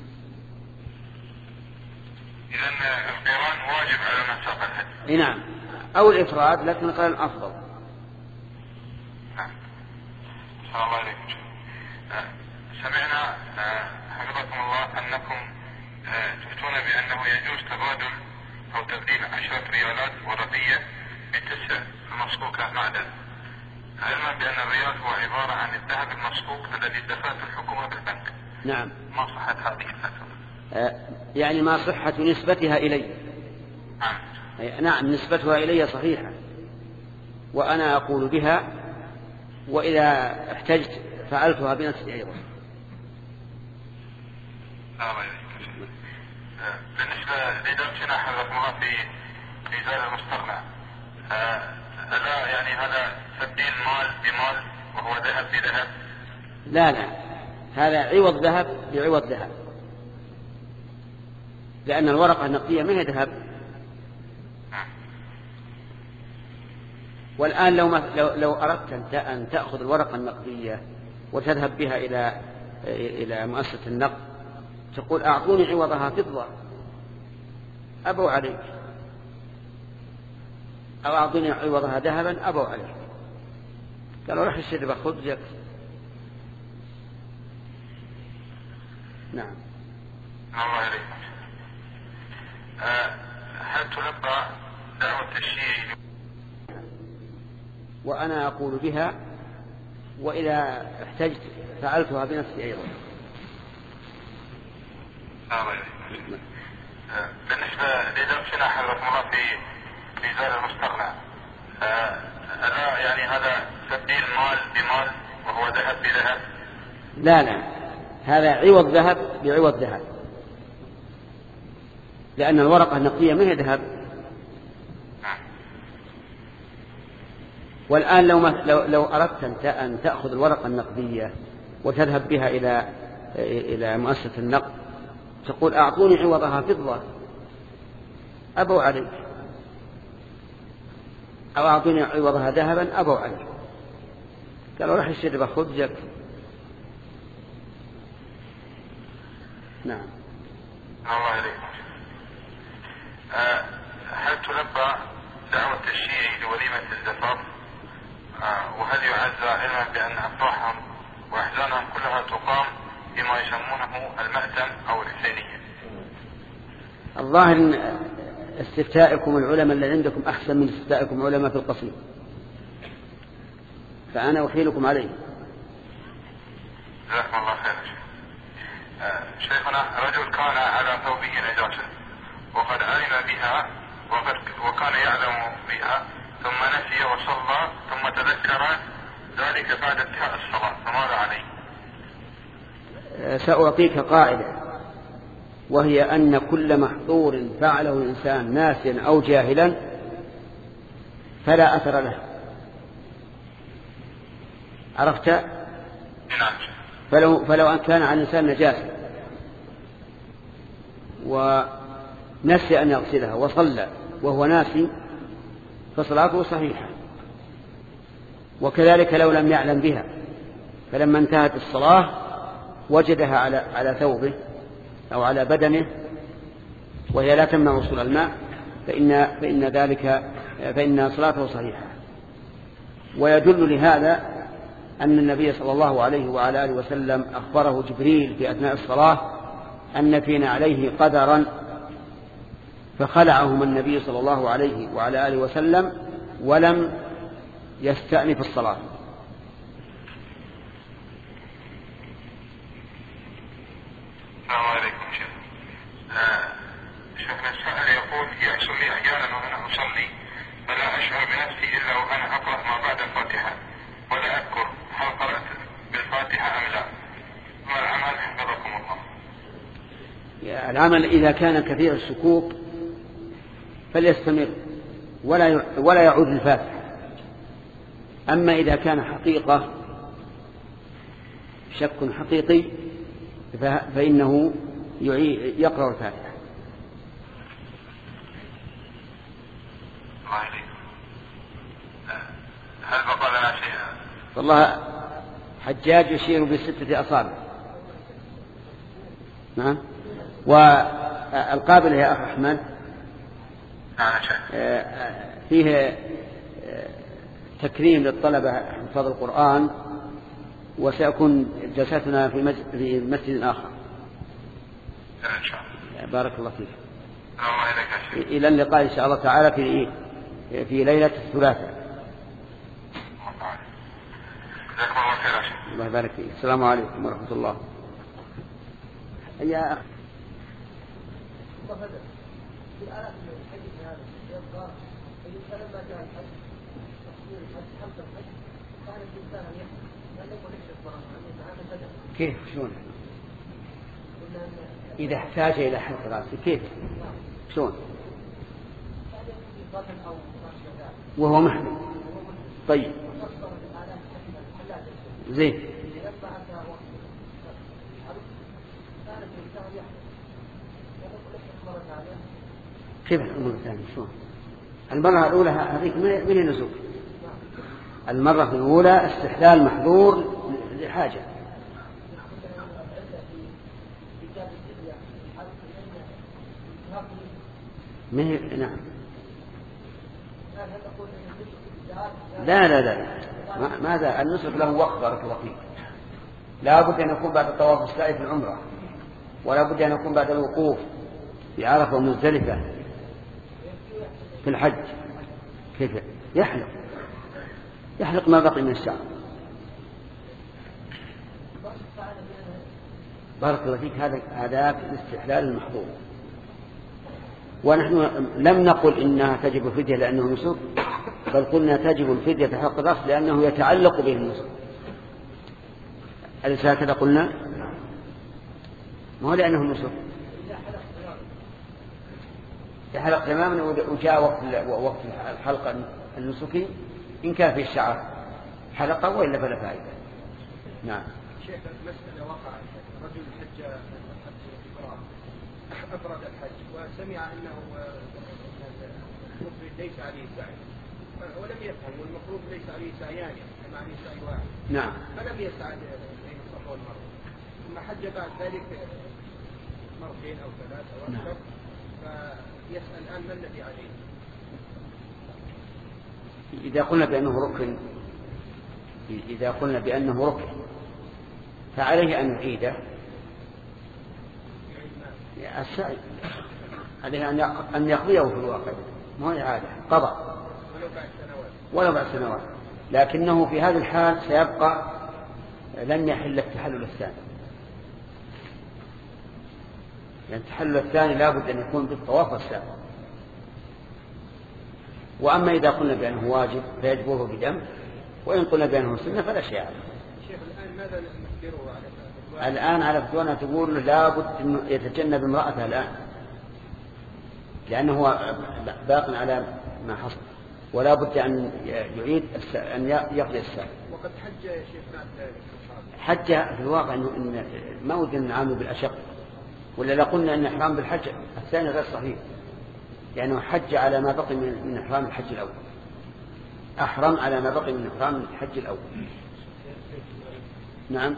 إذن القران واجب على من ساق الهدي؟ نعم، أو الإفراد، لكن القران أفضل. نعم. صلى الله عليه وسلم. سمعنا حفظكم الله أنكم تفتون بأنه يجوز تبادل أو تبديل عشرة ريالات ورقية بتسع المصكوكة معدن. علما بأن الريال هو عبارة عن الذهب المصفوف الذي دفعته الحكومة بالبنك. نعم. ما صحة هذه الفتوى؟ آه يعني ما صحة نسبتها إلي؟ نعم. نعم نسبتها إلي صحيحة، وأنا أقول بها، وإذا احتجت فعلتها بنفسي أيضا. بالنسبة لدرسنا حفظكم الله في في زاد المستغنى، ألا يعني هذا تبديل مال بمال وهو ذهب بذهب؟ لا لا، هذا عوض ذهب بعوض ذهب، لأن الورقة النقدية ما هي ذهب. والآن لو, لو, لو أردت أن تأخذ الورقة النقدية وتذهب بها إلى إلى مؤسسة النقد، تقول أعطوني عوضها فضة، أبوا عليك، أو أعطوني عوضها ذهبا، أبوا عليك. قالوا رح اشتري بخبزك. نعم. الله عليكم. أه هل تلبى دعوة الشيعي؟ وأنا أقول بها، وإذا احتجت فعلتها بنفسي أيضا. الله عليكم. أه بالنسبة لدرسنا حفظكم الله في في زاد المستغنى، أه ألا يعني هذا تبديل مال بمال وهو ذهب بذهب؟ لا لا، هذا عوض ذهب بعوض ذهب، لأن الورقة النقدية ما هي ذهب. والآن لو, لو, لو أردت أن تأخذ الورقة النقدية وتذهب بها إلى إلى مؤسسة النقد، تقول أعطوني عوضها فضة، أبوا عليك، أو أعطوني عوضها ذهبا، أبوا عليك. قالوا رح اشتري بخبزك. نعم. الله عليكم. أه هل تلبى دعوة الشيعي لوليمة الزفاف؟ أه وهل يعزى علما بأن أفراحهم وأحزانهم كلها تقام بما يسمونه المأتم أو الحسينية؟ الظاهر استفتائكم العلماء اللي عندكم أحسن من استفتائكم العلماء في القصيم، فأنا أحيلكم عليه. جزاكم الله خير. أه شيخنا، رجل كان على ثوبه نجاسة وقد علم بها وقد وكان يعلم بها، ثم نسي وصلى ثم تذكر ذلك بعد انتهاء الصلاة، فماذا عليه؟ سأعطيك قاعدة، وهي أن كل محظور فعله الإنسان ناسيا أو جاهلا فلا أثر له. عرفت؟ نعم. فلو, فلو أن كان عن الإنسان نجاسة ونسي أن يغسلها وصلى وهو ناسي فصلاته صحيحة. وكذلك لو لم يعلم بها، فلما انتهت الصلاة وجدها على على ثوبه أو على بدنه وهي لا تمنع وصول الماء، فإن فإن ذلك فإن صلاته صحيحة. ويدل لهذا أن النبي صلى الله عليه وعلى آله وسلم أخبره جبريل في أثناء الصلاة أن فينا عليه قدرا، فخلعهما النبي صلى الله عليه وعلى آله وسلم ولم يستأنف الصلاة. السلام عليكم شيخ. شيخنا السائل يقول: يحصل لي أحيانا وأنا أصلي فلا أشعر بنفسي إلا وأنا أقرأ ما بعد الفاتحة ولا أذكر هل قرأت بالفاتحة أم لا، ما العمل حفظكم الله؟ العمل إذا كان كثير الشكوك فليستمر ولا ولا يعود الفاتحة. أما إذا كان حقيقة شك حقيقي فإنه يقرأ الفاتحة. هل بقى لنا شيء؟ والله حجاج يشير بستة أصابع. نعم. والقابل يا أخ أحمد فيه تكريم للطلبة حفاظ القرآن، وسيكون جلساتنا في مسجد آخر إن شاء الله. بارك الله فيك. الله إليك. إلى اللقاء إن شاء الله تعالى في في ليلة الثلاثاء. الله يبارك فيك. السلام عليكم ورحمة الله. يا أخي كيف شلون إذا احتاج إلى حلق رأسه كيف شلون وهو محرم؟ طيب زين. كيف الأمر الثاني شلون؟ المرة الأولى هذيك من النسك. المرة الأولى استحلال محظور لحاجة. من نعم. لا لا لا ماذا النسك له وقت بارك الله فيك. لا بد أن يكون بعد الطواف السعي في العمرة، ولا بد أن يكون بعد الوقوف في عرفة ومزدلفة في الحج. كيف يحلق؟ يحلق ما بقي من الشعر. بارك الله فيك. هذا هذا الاستحلال المحظور. ونحن لم نقل إنها تجب الفدية لأنه نسك، بل قلنا تجب الفدية في حق الرأس لأنه يتعلق به النسك. أليس هكذا قلنا؟ ما هو لأنه نسك. يحلق تماما وجاء وقت وقت الحلقة النسكي إن كان في الشعر حلقة وإلا فلا فائدة. نعم. شيخ المسألة وقعت رجل حج أفرد الحج وسمع أنه المفرد ليس عليه سعي ولم يفهم، والمفروض ليس عليه سعيان يعني عليه سعي واحد. نعم. فلم يسعى بين الصفا والمروة، ثم حج بعد ذلك مرتين أو ثلاثة أو أكثر. نعم. فيسأل الآن ما الذي عليه؟ إذا قلنا بأنه ركن إذا قلنا بأنه ركن فعليه أن يعيده السعي، عليه أن يقضيه في الواقع، ما هو إعادة قضاء ولو بعد سنوات. لكنه في هذه الحال سيبقى لن يحل التحلل الثاني، لأن التحلل الثاني لا بد أن يكون بالطواف السابق. وأما إذا قلنا بأنه واجب فيجبره بدم، وإن قلنا بأنه سنة فلا شيء عليه. شيخ الآن ماذا نخبره على الآن على فتوانا تقول لا بد أن يتجنب امرأته الآن، لأنه باق على ما حصل، ولا بد أن يعيد أن يقضي السعي. وقد حج يا شيخ بعد ذلك حج في الواقع إن ما ود أن نعامل بالأشق، ولا لا قلنا أن إحرام بالحج الثاني غير صحيح، لأنه حج على ما بقي من إحرام الحج الأول، أحرم على ما بقي من إحرام الحج الأول. نعم.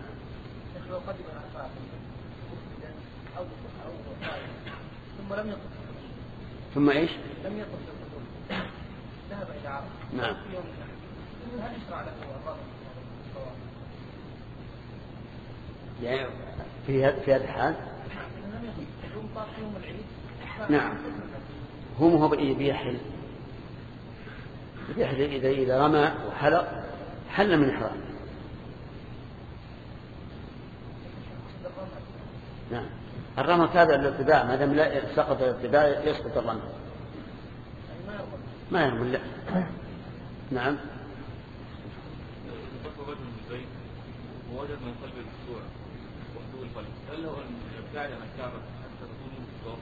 ثم لم يطف ثم إيش؟ لم يطف ذهب إلى عرفة. نعم. هل يشرع له الرابط يعني في في هذا الحال؟ نعم. هم هو بيحل بيحل إذا إذا رمى وحلق حل من إحرام. نعم. الرمى هذا الارتداء ما دام لا سقط الارتداء يسقط الرمى ما يرمى. لا. نعم. رجل من البيت ووجد من قلب الاسبوع وحدود القلب، هل له ان يبتعد عن الكعبه حتى تكون الصواب؟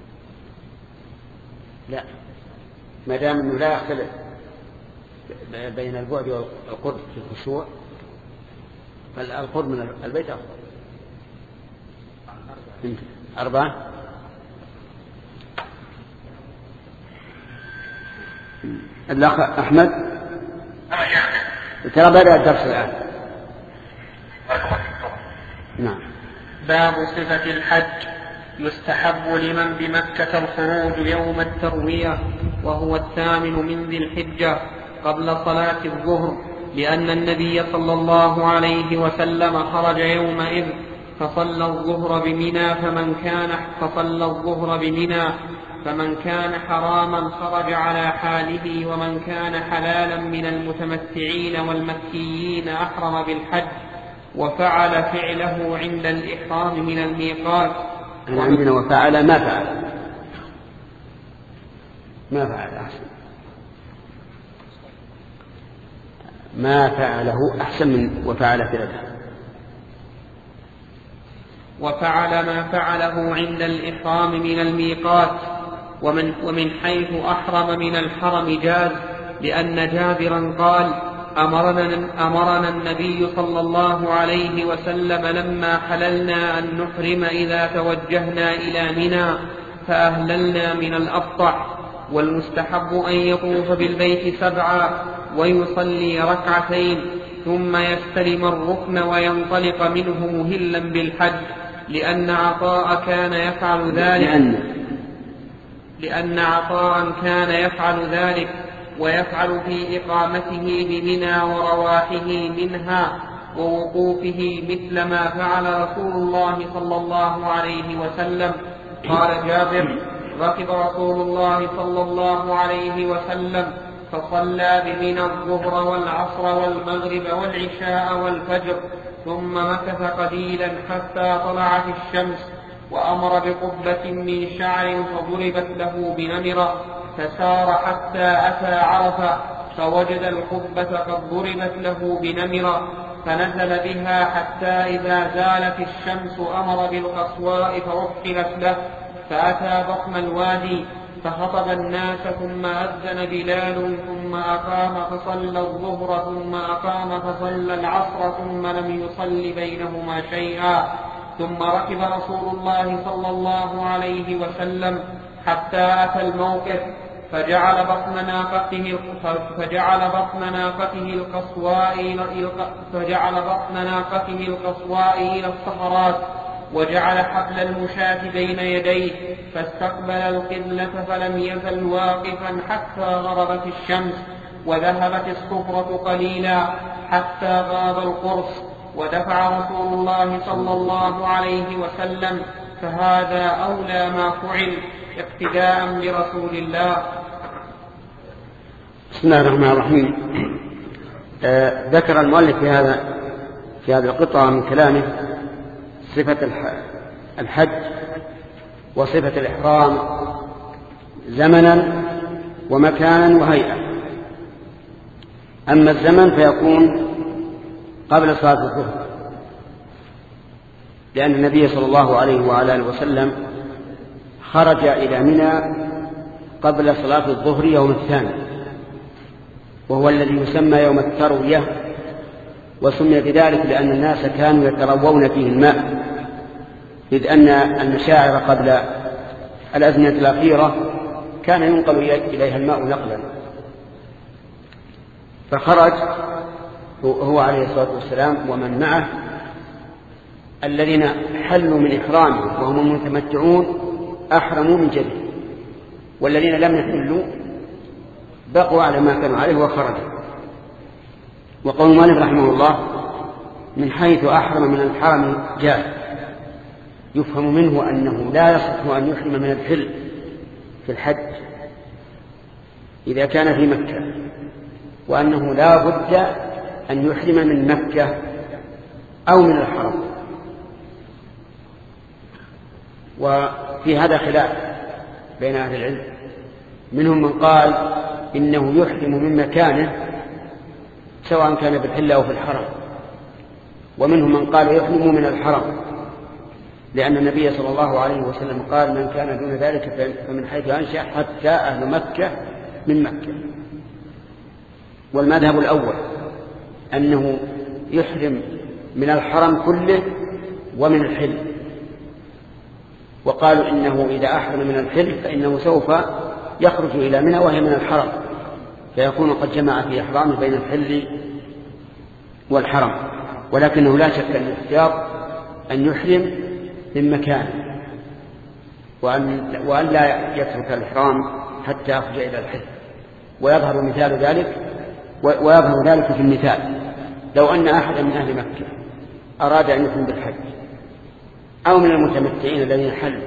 لا، ما دام انه لا يختلف بين البعد والقرب في الخشوع فالقرب من البيت افضل. أربعة. الأخ أحمد ترى بدأ الدرس الآن. نعم. باب صفة الحج. يستحب لمن بمكة الخروج يوم التروية وهو الثامن من ذي الحجة قبل صلاة الظهر، لأن النبي صلى الله عليه وسلم خرج يومئذ فصلى الظهر بمنى فمن كان فصلى الظهر بمنى فمن كان حراما خرج على حاله، ومن كان حلالا من المتمتعين والمكيين أحرم بالحج. وفعل فعله عند الإحرام من الميقات. عندنا وفعل ما فعل ما فعل أحسن ما فعله أحسن من وفعل فعله. وفعل ما فعله عند الإحرام من الميقات. ومن, ومن حيث أحرم من الحرم جاز، لأن جابرا قال: أمرنا, أمرنا النبي صلى الله عليه وسلم لما حللنا أن نحرم إذا توجهنا إلى منى فأهللنا من الأبطح. والمستحب أن يطوف بالبيت سبعا ويصلي ركعتين ثم يستلم الركن وينطلق منه مهلا بالحج، لأن عطاء كان يفعل ذلك لأن, لأن عطاء كان يفعل ذلك ويفعل في إقامته بمنى ورواحه منها ووقوفه مثل ما فعل رسول الله صلى الله عليه وسلم. قال جابر: ركب رسول الله صلى الله عليه وسلم فصلى بمنى الظهر والعصر والمغرب والعشاء والفجر، ثم مكث قليلا حتى طلعت الشمس، وأمر بقبة من شعر فضربت له بنمرة، فسار حتى أتى عرفة فوجد القبة قد ضربت له بنمرة، فنزل بها حتى إذا زالت الشمس أمر بالقصواء فرحلت له، فأتى بطن الوادي فخطب الناس، ثم أذن بلال، ثم أقام فصلى الظهر، ثم أقام فصلى العصر، ثم لم يصل بينهما شيئا. ثم ركب رسول الله صلى الله عليه وسلم حتى أتى الموقف، فجعل بطن ناقته فجعل بطن ناقته القصواء فجعل بطن ناقته القصواء إلى الصخرات، وجعل حبل المشاة بين يديه، فاستقبل القبلة فلم يزل واقفا حتى غربت الشمس، وذهبت الصفرة قليلا حتى غاب القرص، ودفع رسول الله صلى الله عليه وسلم، فهذا أولى ما فعل اقتداء برسول الله. بسم الله الرحمن الرحيم. آه ذكر المؤلف في هذا في هذه القطعة من كلامه صفة الحج وصفة الإحرام زمنا ومكانا وهيئة. أما الزمن فيكون قبل صلاة الظهر، لأن النبي صلى الله عليه وعلى آله وسلم خرج إلى منى قبل صلاة الظهر يوم الثاني، وهو الذي يسمى يوم التروية، وسمي بذلك لأن الناس كانوا يتروون فيه الماء، إذ أن المشاعر قبل الأزمنة الأخيرة كان ينقل إليها الماء نقلا. فخرج هو عليه الصلاة والسلام ومن معه الذين حلوا من إحرامهم وهم المتمتعون أحرموا من جديد، والذين لم يحلوا بقوا على ما كانوا عليه وخرجوا. وقول مالك رحمه الله: من حيث أحرم من الحرم جاز، يفهم منه أنه لا يصح أن يحرم من الحل في الحج إذا كان في مكة، وأنه لا بد أن يحرم من مكة أو من الحرم. وفي هذا خلاف بين أهل العلم، منهم من قال إنه يحرم من مكانه سواء كان بالحل أو في الحرم، ومنهم من قال يحرم من الحرم، لأن النبي صلى الله عليه وسلم قال: من كان دون ذلك فمن حيث أنشأ حتى أهل مكة من مكة. والمذهب الأول أنه يحرم من الحرم كله ومن الحل، وقالوا إنه إذا أحرم من الحل فإنه سوف يخرج إلى منى وهي من الحرم، فيكون قد جمع في إحرام بين الحل والحرم. ولكنه لا شك أن الاختيار أن يحرم من مكان، وأن, وأن لا يترك الإحرام حتى يخرج إلى الحل. ويظهر مثال ذلك ويظهر ذلك في المثال: لو أن أحدا من أهل مكة أراد أن يحرم بالحج أو من المتمتعين الذين حلوا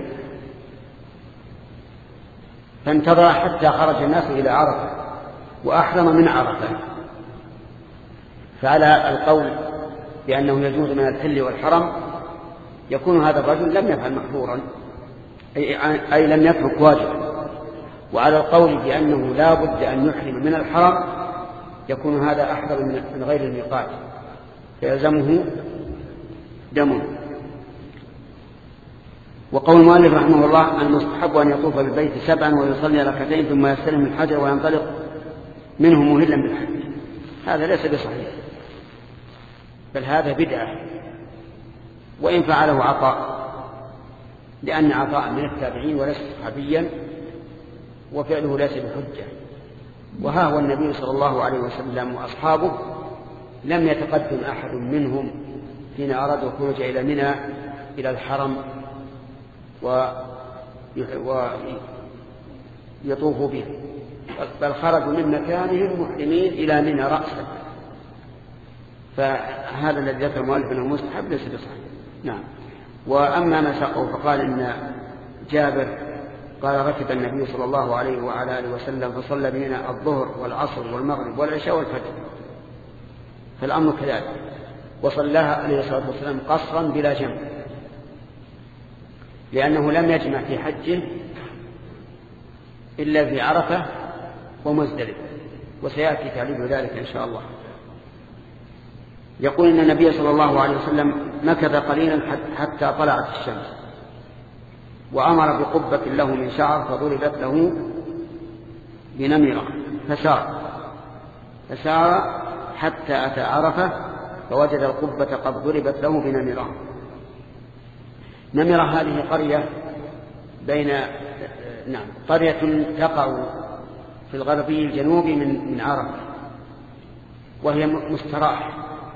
فانتظر حتى خرج الناس إلى عرفة وأحرم من عرفة، فعلى القول بأنه يجوز من الحل والحرم يكون هذا الرجل لم يفعل محظورا، أي, أي لم يترك واجبا. وعلى القول بأنه لا بد أن يحرم من الحرم يكون هذا أحذر من غير الميقات فيلزمه دمه. وقول المؤلف رحمه الله: المستحب أن يطوف بالبيت سبعا ويصلي ركعتين ثم يستلم الحجر وينطلق منه مهلا بالحج، هذا ليس بصحيح، بل هذا بدعة، وإن فعله عطاء، لأن عطاء من التابعين وليس صحابيا وفعله ليس بحجة. وها هو النبي صلى الله عليه وسلم وأصحابه لم يتقدم أحد منهم حين أراد الخروج إلى منى إلى الحرم ويطوف به، بل خرجوا من مكانهم محرمين إلى منى رأسا. فهذا الذي ذكر المؤلف أنه مستحب ليس بصحيح. نعم. وأما ما ساقه فقال إن جابر قال: ركب النبي صلى الله عليه وعلى آله وسلم فصلى بنا الظهر والعصر والمغرب والعشاء والفجر، فالأمر كذلك، وصلاها عليه الصلاة والسلام قصرا بلا جمع، لأنه لم يجمع في حجه إلا في عرفة ومزدلفة، وسيأتي تعليل ذلك إن شاء الله. يقول إن النبي صلى الله عليه وسلم مكث قليلا حتى طلعت الشمس، وأمر بقبة له من شعر فضربت له بنمرة فسار فسار حتى أتى عرفة فوجد القبة قد ضربت له بنمرة. نمرة هذه قرية بين نعم قرية تقع في الغربي الجنوبي من من عرفة، وهي مستراح،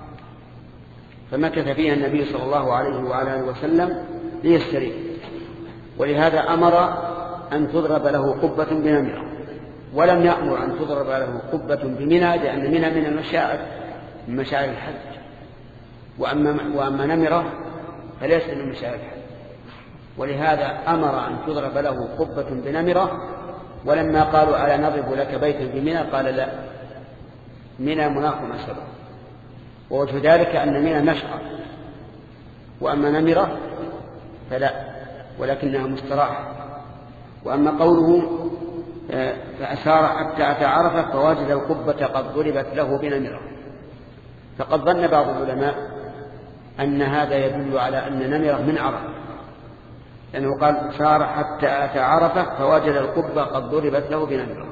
فمكث فيها النبي صلى الله عليه وعلى آله وسلم ليستريح، ولهذا أمر أن تضرب له قبة بنمرة، ولم يأمر أن تضرب له قبة بمنى، لأن منى من المشاعر من مشاعر الحج، وأما, وأما نمرة فليس من مشاعر الحج، ولهذا أمر أن تضرب له قبة بنمرة. ولما قالوا: ألا نضرب لك بيتا بمنى؟ قال: لا، منى مناخ ما سبق. ووجه ذلك أن منى مشعر، وأما نمرة فلا، ولكنها مستراحة. وأما قوله فأسار حتى أتى عرفة فوجد القبة قد ضربت له بنمرة، فقد ظن بعض العلماء أن هذا يدل على أن نمرة من عرفة، لأنه قال: سار حتى أتى عرفة فوجد القبة قد ضربت له بنمرة،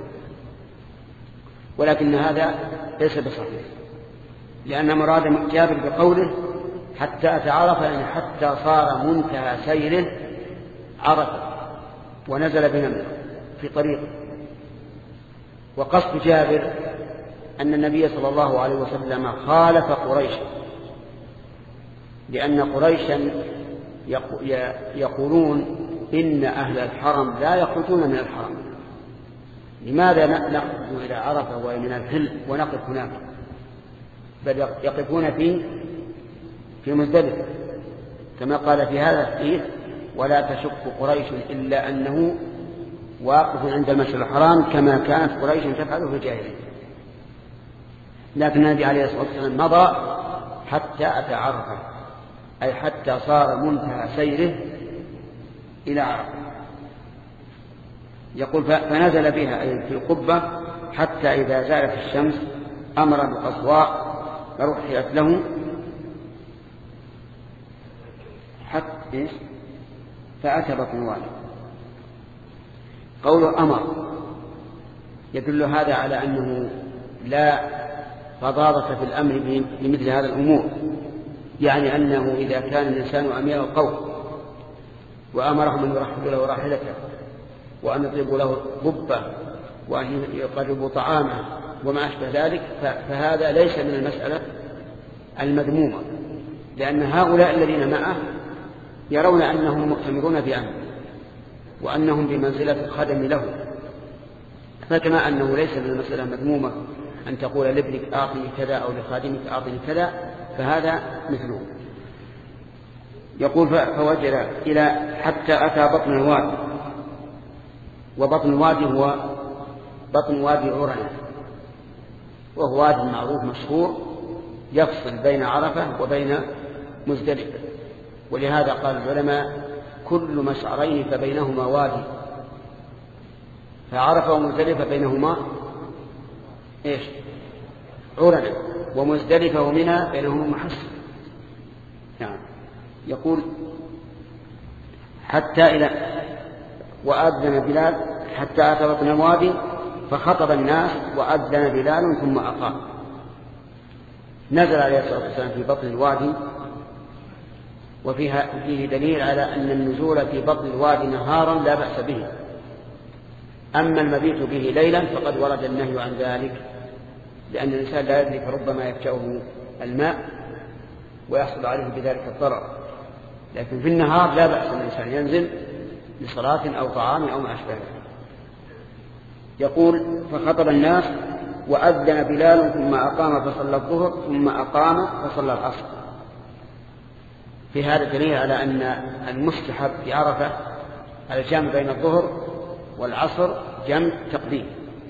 ولكن هذا ليس بصحيح، لأن مراد جابر بقوله حتى أتى عرفة يعني حتى صار منتهى سيره عرفة ونزل بنمرة في طريق. وقصد جابر أن النبي صلى الله عليه وسلم خالف قريشا، لأن قريشا يقولون إن أهل الحرم لا يخرجون من الحرم، لماذا نخرج إلى عرفة ومن الحل ونقف هناك؟ بل يقفون في في مزدلفة، كما قال في هذا الحديث: ولا تشك قريش إلا أنه واقف عند المسجد الحرام كما كانت قريش تفعل في الجاهلية. لكن النبي عليه الصلاة والسلام مضى حتى أتى عرفة، أي حتى صار منتهى سيره إلى عرفة. يقول: فنزل بها أي في القبة حتى إذا زالت الشمس أمر بقصواء فرحلت له حتى فأتى بطن الوادي. قول أمر يدل هذا على أنه لا فضاضة في الأمر بمثل هذا الأمور، يعني أنه إذا كان الإنسان أمير القوم وأمرهم أن يرحبوا له راحلته وأن يطلبوا له ضبة وأن يقربوا طعامه وما أشبه ذلك، فهذا ليس من المسألة المذمومة، لأن هؤلاء الذين معه يرون أنهم مؤتمرون بأمر وأنهم بمنزلة الخدم له، فكما أنه ليس من المسألة المذمومة أن تقول لابنك أعطني كذا أو لخادمك أعطني كذا، فهذا مثله. يقول: فوجد إلى حتى أتى بطن الوادي، وبطن الوادي هو بطن وادي عرنة، وهو وادي معروف مشهور يفصل بين عرفة وبين مزدلفة. ولهذا قال العلماء كل مشعرين فبينهما وادي، فعرفة ومزدلفة بينهما إيش؟ عرنة، ومزدلفة ومنى بينهما محصن. يعني يقول حتى إلى وأذن بلال حتى أتى بطن الوادي فخطب الناس وأذن بلال ثم أقام. نزل عليه الصلاة والسلام في بطن الوادي، وفيها فيه دليل على أن النزول في بطن الوادي نهارا لا بأس به، أما المبيت به ليلا فقد ورد النهي عن ذلك، لأن الإنسان لا يدري فربما يفجأه الماء ويحصل عليه بذلك الضرر. لكن في النهار لا بأس أن الإنسان ينزل لصلاة أو طعام أو ما أشبه ذلك. يقول فخطب الناس وأذن بلال ثم أقام فصلى الظهر ثم أقام فصلى العصر. في هذا دليل على أن المستحب في عرفة الجمع بين الظهر والعصر جمع تقديم.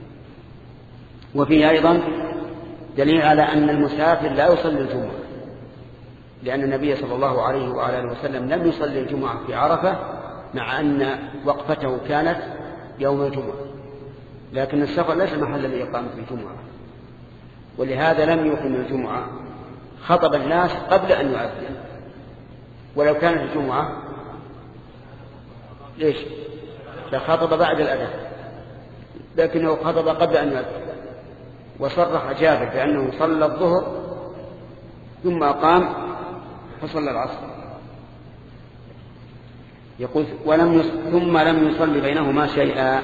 وفيه أيضا دليل على أن المسافر لا يصلي الجمعة، لأن النبي صلى الله عليه وعلى آله وسلم لم يصلي الجمعة في عرفة مع أن وقفته كانت يوم الجمعة، لكن السفر ليس محل لإقامة الجمعة، ولهذا لم يقم الجمعة، خطب الناس قبل أن يؤذن. ولو كانت الجمعة ليش لخطب بعد الأذان، لكنه خطب قبل أن يؤذن. وصرح جابر بأنه صلى الظهر ثم أقام فصلى العصر. يقول ولم يص... ثم لم يصلي بينهما شيئا،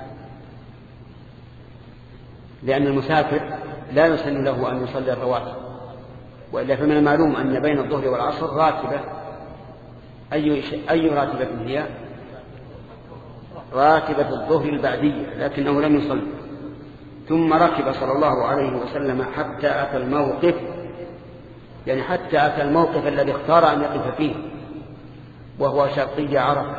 لأن المسافر لا يسن له أن يصلي الرواتب، وإلا فمن المعلوم أن بين الظهر والعصر راتبة. أي, أي راتبة هي؟ راتبة الظهر البعدية، لكنه لم يصلي. ثم ركب صلى الله عليه وسلم حتى أتى الموقف، يعني حتى أتى الموقف الذي اختار أن يقف فيه وهو شرقي عرفة،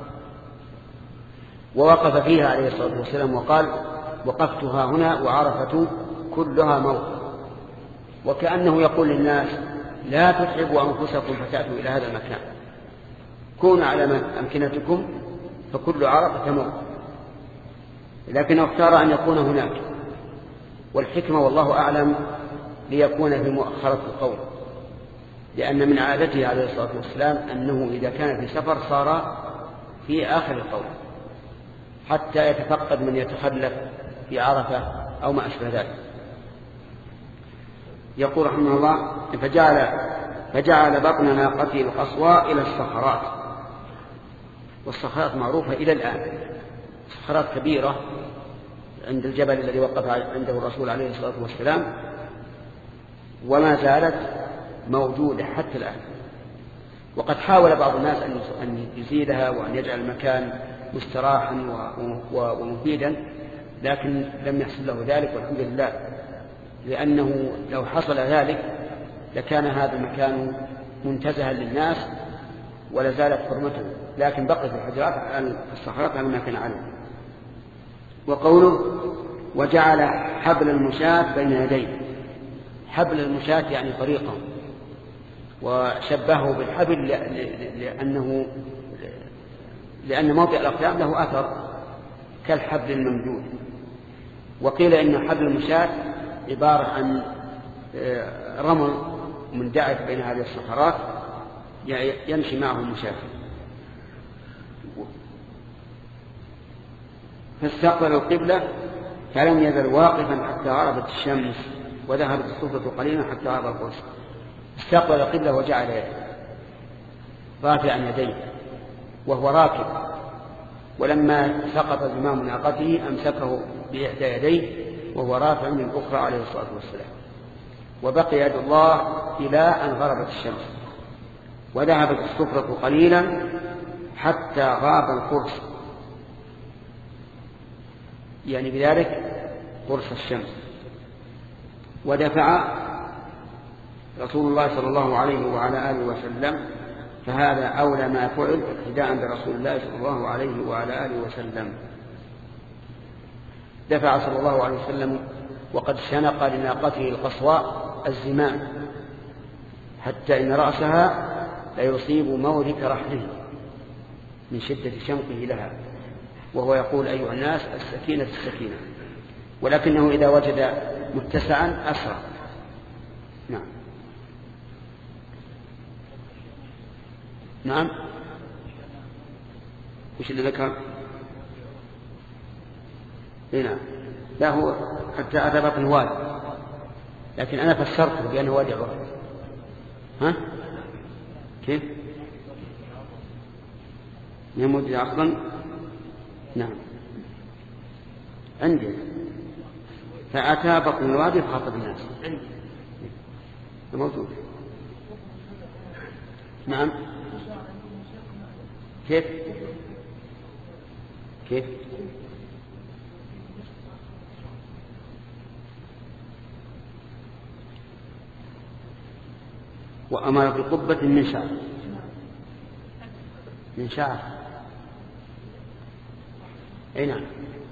ووقف فيها عليه الصلاة والسلام وقال وقفتها هنا وعرفة كلها موقف، وكأنه يقول للناس لا تتعبوا أنفسكم فتأتوا إلى هذا المكان، كونوا على أمكنتكم فكل عرفة موقف، لكن اختار أن يكون هناك. والحكمة والله أعلم ليكون في مؤخرة القول، لأن من عادته عليه الصلاة والسلام أنه إذا كان في سفر صار في آخر القول حتى يتفقد من يتخلف في عرفة أو ما أشبه ذلك. يقول رحمه الله فجعل, فجعل بطن ناقته القصواء إلى الصخرات، والصخرات معروفة إلى الآن، صخرات كبيرة عند الجبل الذي وقف عنده الرسول عليه الصلاة والسلام، وما زالت موجودة حتى الآن. وقد حاول بعض الناس أن يزيدها وأن يجعل المكان مستراحا ومفيدا، لكن لم يحصل له ذلك والحمد لله، لأنه لو حصل ذلك لكان هذا المكان منتزها للناس ولزالت حرمته، لكن بقيت الحجرات الصخرات على ما كان عليه. وقوله وجعل حبل المشاة بين يديه، حبل المشاة يعني طريقه، وشبهه بالحبل لأنه لأن موضع الأقدام له أثر كالحبل الممدود. وقيل إن حبل المشاة عبارة عن رمل مندعك بين هذه الصخرات يمشي معه المشافي. فاستقبل القبلة فلم يزل واقفا حتى غربت الشمس وذهبت الصفة قليلا حتى غرب القرص. استقبل القبلة وجعل يده رافعا يديه وهو راكب، ولما سقط زمام ناقته أمسكه بإحدى يديه وهو رافع من الأخرى عليه الصلاة والسلام، وبقي يد الله إلى أن غربت الشمس وذهبت الصفرة قليلا حتى غاب القرص، يعني بذلك قرص الشمس. ودفع رسول الله صلى الله عليه وعلى آله وسلم، فهذا أولى ما فعل اقتداء برسول الله صلى الله عليه وعلى آله وسلم. دفع صلى الله عليه وسلم وقد شنق لناقته القصواء الزمام حتى إن رأسها ليصيب مورك رحله من شدة شمقه لها، وهو يقول أيها الناس السكينة السكينة، ولكنه إذا وجد متسعا أسرع. نعم نعم وش اللي ذكر؟ هنا لا هو حتى أتى بطن الوادي، لكن أنا فسرته بأنه وادي عرض. ها كيف يموت أصلا؟ نعم عندي فأتى بطن الوادي فخاطب الناس عندي موجود. نعم كيف كيف وأمر بقبة من شعر من شعر أي نعم.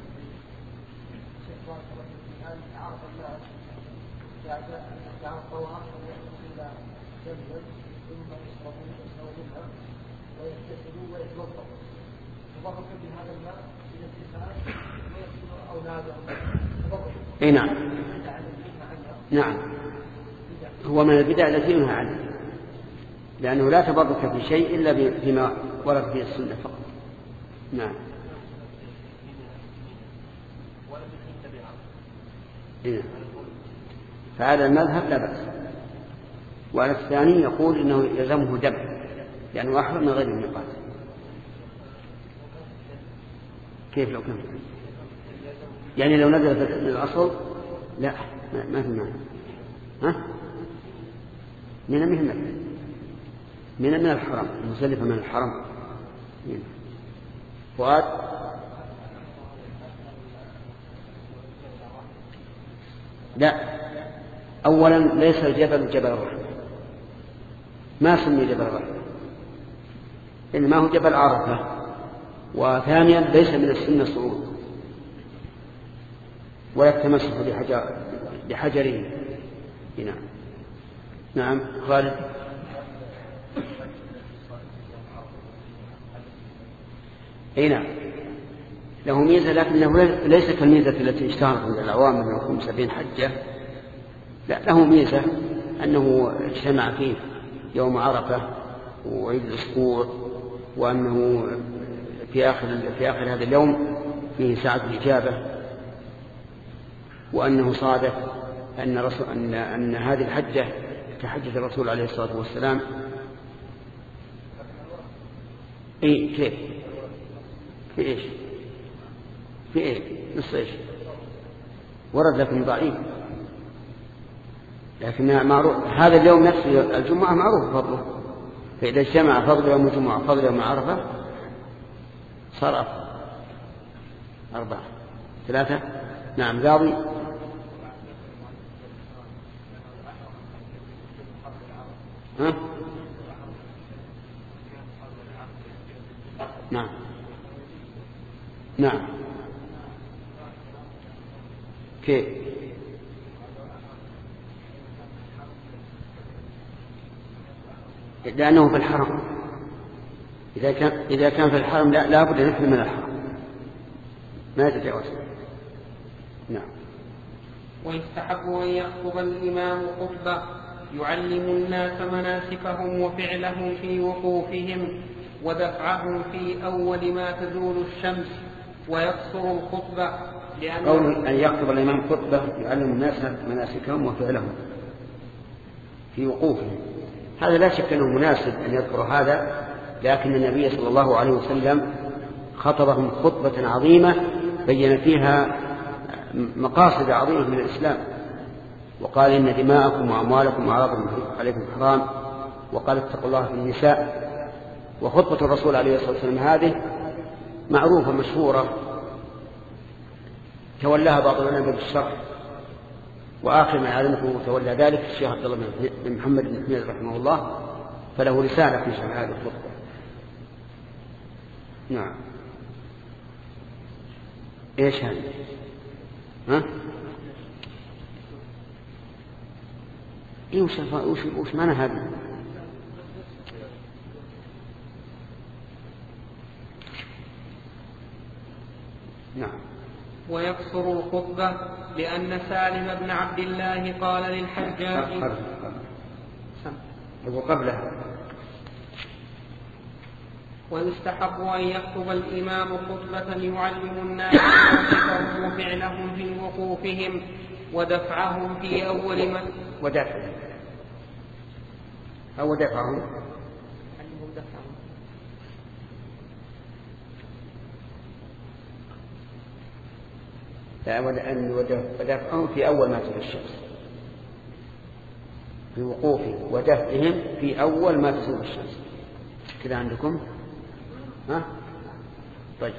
أي نعم نعم هو من البدع التي ينهى عنها، لأنه لا تبرك في شيء إلا بما ورد به السنة فقط. نعم إيه. فهذا المذهب لا بأس. وعلى الثاني يقول إنه يلزمه دم لأنه أحرم من غير الميقات. كيف لو كان يعني لو نزل من الأصل لا ما في معنى. ها من من من من الحرم مزدلفة من الحرم. فؤاد لا أولا ليس الجبل جبل الرحمة، ما سمي جبل الرحمة إنما هو جبل عرفة. وثانيا ليس من السنة صعود ولا التمسك بحجر بحجره. نعم نعم خالد. اي نعم له ميزة، لكنه ليس كالميزة التي اشتهرت عند العوام من يكون سبعين حجة. لا له ميزة أنه اجتمع فيه يوم عرفة وعيد الأسبوع، وأنه في آخر في آخر هذا اليوم فيه ساعة الإجابة، وأنه صادف أن رسول أن أن هذه الحجة كحجة الرسول عليه الصلاة والسلام. إيه كيف في إيش في إيه نص إيش ورد لكن ضعيف، لكنها معروف. هذا اليوم نفسه الجمعة معروف فضله، فإذا اجتمع فضل يوم الجمعة فضل يوم عرفة صار أربعة ثلاثة. نعم قاضي. ها؟ نعم نعم كيف لأنه في الحرم. إذا كان إذا كان في الحرم لا لابد أن يحرم من الحرم ما يتجاوز. نعم. ويستحب أن يخطب الإمام خطبة يعلم الناس مناسكهم وفعلهم في وقوفهم ودفعهم في أول ما تزول الشمس، ويقصر الخطبة لأنه قول أن يخطب الإمام خطبة يعلم الناس مناسكهم وفعلهم في وقوفهم، هذا لا شك أنه مناسب أن يذكر هذا، لكن النبي صلى الله عليه وسلم خطبهم خطبة عظيمة بين فيها مقاصد عظيمة من الإسلام، وقال إن دماءكم وأموالكم وأعراضكم عليكم حرام، وقال اتقوا الله في النساء. وخطبة الرسول عليه الصلاة والسلام هذه معروفة مشهورة تولاها بعض العلماء بالشرع، وآخر من علمكم تولى ذلك الشيخ عبد الله بن محمد بن حميد رحمه الله، فله رسالة في شرح هذه الخطبة. نعم. ايش هذا؟ ها؟ ايه وش وش وش معنى هذا؟ نعم. ويقصر الخطبة لأن سالم بن عبد الله قال للحجاج وقبلها ويستحب أن يخطب الإمام خطبة يعلم الناس موقفهم وفعلهم في وقوفهم ودفعهم في أول من ودفعهم أو دفعهم لا وأن ودفعهم في أول ما تزول الشمس في وقوفهم ودفعهم في أول ما تزول الشمس كذا عندكم ها طيب.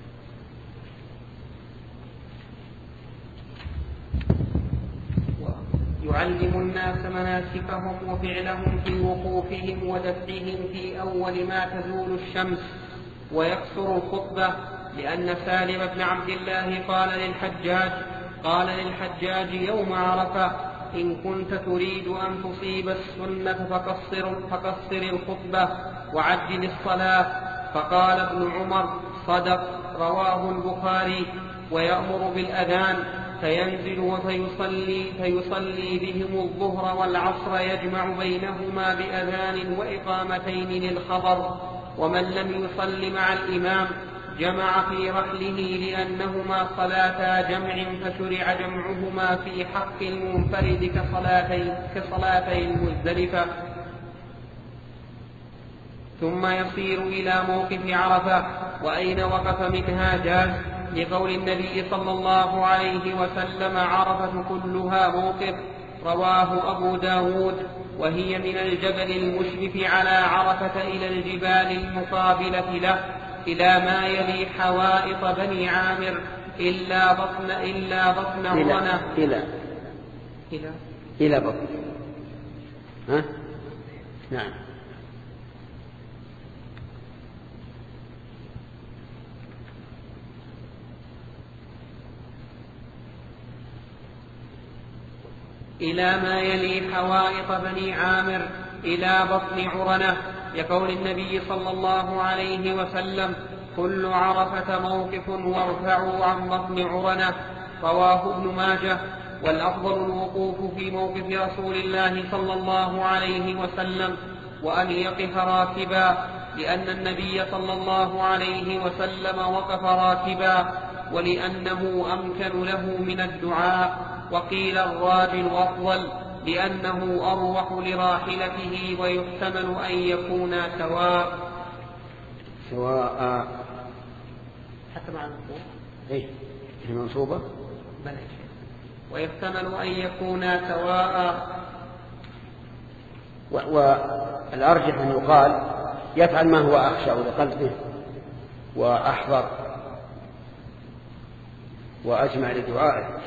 يعلم الناس مناسكهم وفعلهم في وقوفهم ودفعهم في أول ما تزول الشمس. ويقصر الخطبة لأن سالم بن عبد الله قال للحجاج قال للحجاج يوم عرفة إن كنت تريد أن تصيب السنة فقصر, فقصر الخطبة وعجل الصلاة. فقال ابن عمر صدق رواه البخاري. ويأمر بالأذان فينزل فيصلي, فيصلي بهم الظهر والعصر يجمع بينهما بأذان وإقامتين للخبر. ومن لم يصل مع الإمام جمع في رحله لأنهما صلاتا جمع فشرع جمعهما في حق المنفرد كصلاتي, كصلاتي المزدلفة. ثم يصير إلى موقف عرفة وأين وقف منها جاز لقول النبي صلى الله عليه وسلم عرفة كلها موقف. رواه أبو داود. وهي من الجبل المشرف على عرفة إلى الجبال المقابلة له إلى ما يلي حوائط بني عامر إلا بطن إلا بطن عرنة إلى إلى إلى بطن ها نعم. إلى ما يلي حوائط بني عامر إلى بطن عرنة لقول النبي صلى الله عليه وسلم كل عرفة موقف وارفعوا عن بطن عرنة. رواه ابن ماجه. والأفضل الوقوف في موقف رسول الله صلى الله عليه وسلم وأن يقف راكبا لأن النبي صلى الله عليه وسلم وقف راكبا ولأنه أمكن له من الدعاء. وقيل الراجل أفضل لأنه أروح لراحلته ويحتمل أن يكونا سواء سواء حتى مع المنصوب إيه المنصوبة بلى ويحتمل أن يكونا سواء. والأرجح أن يقال يفعل ما هو أخشع لقلبه وأحضر وأجمع لدعائه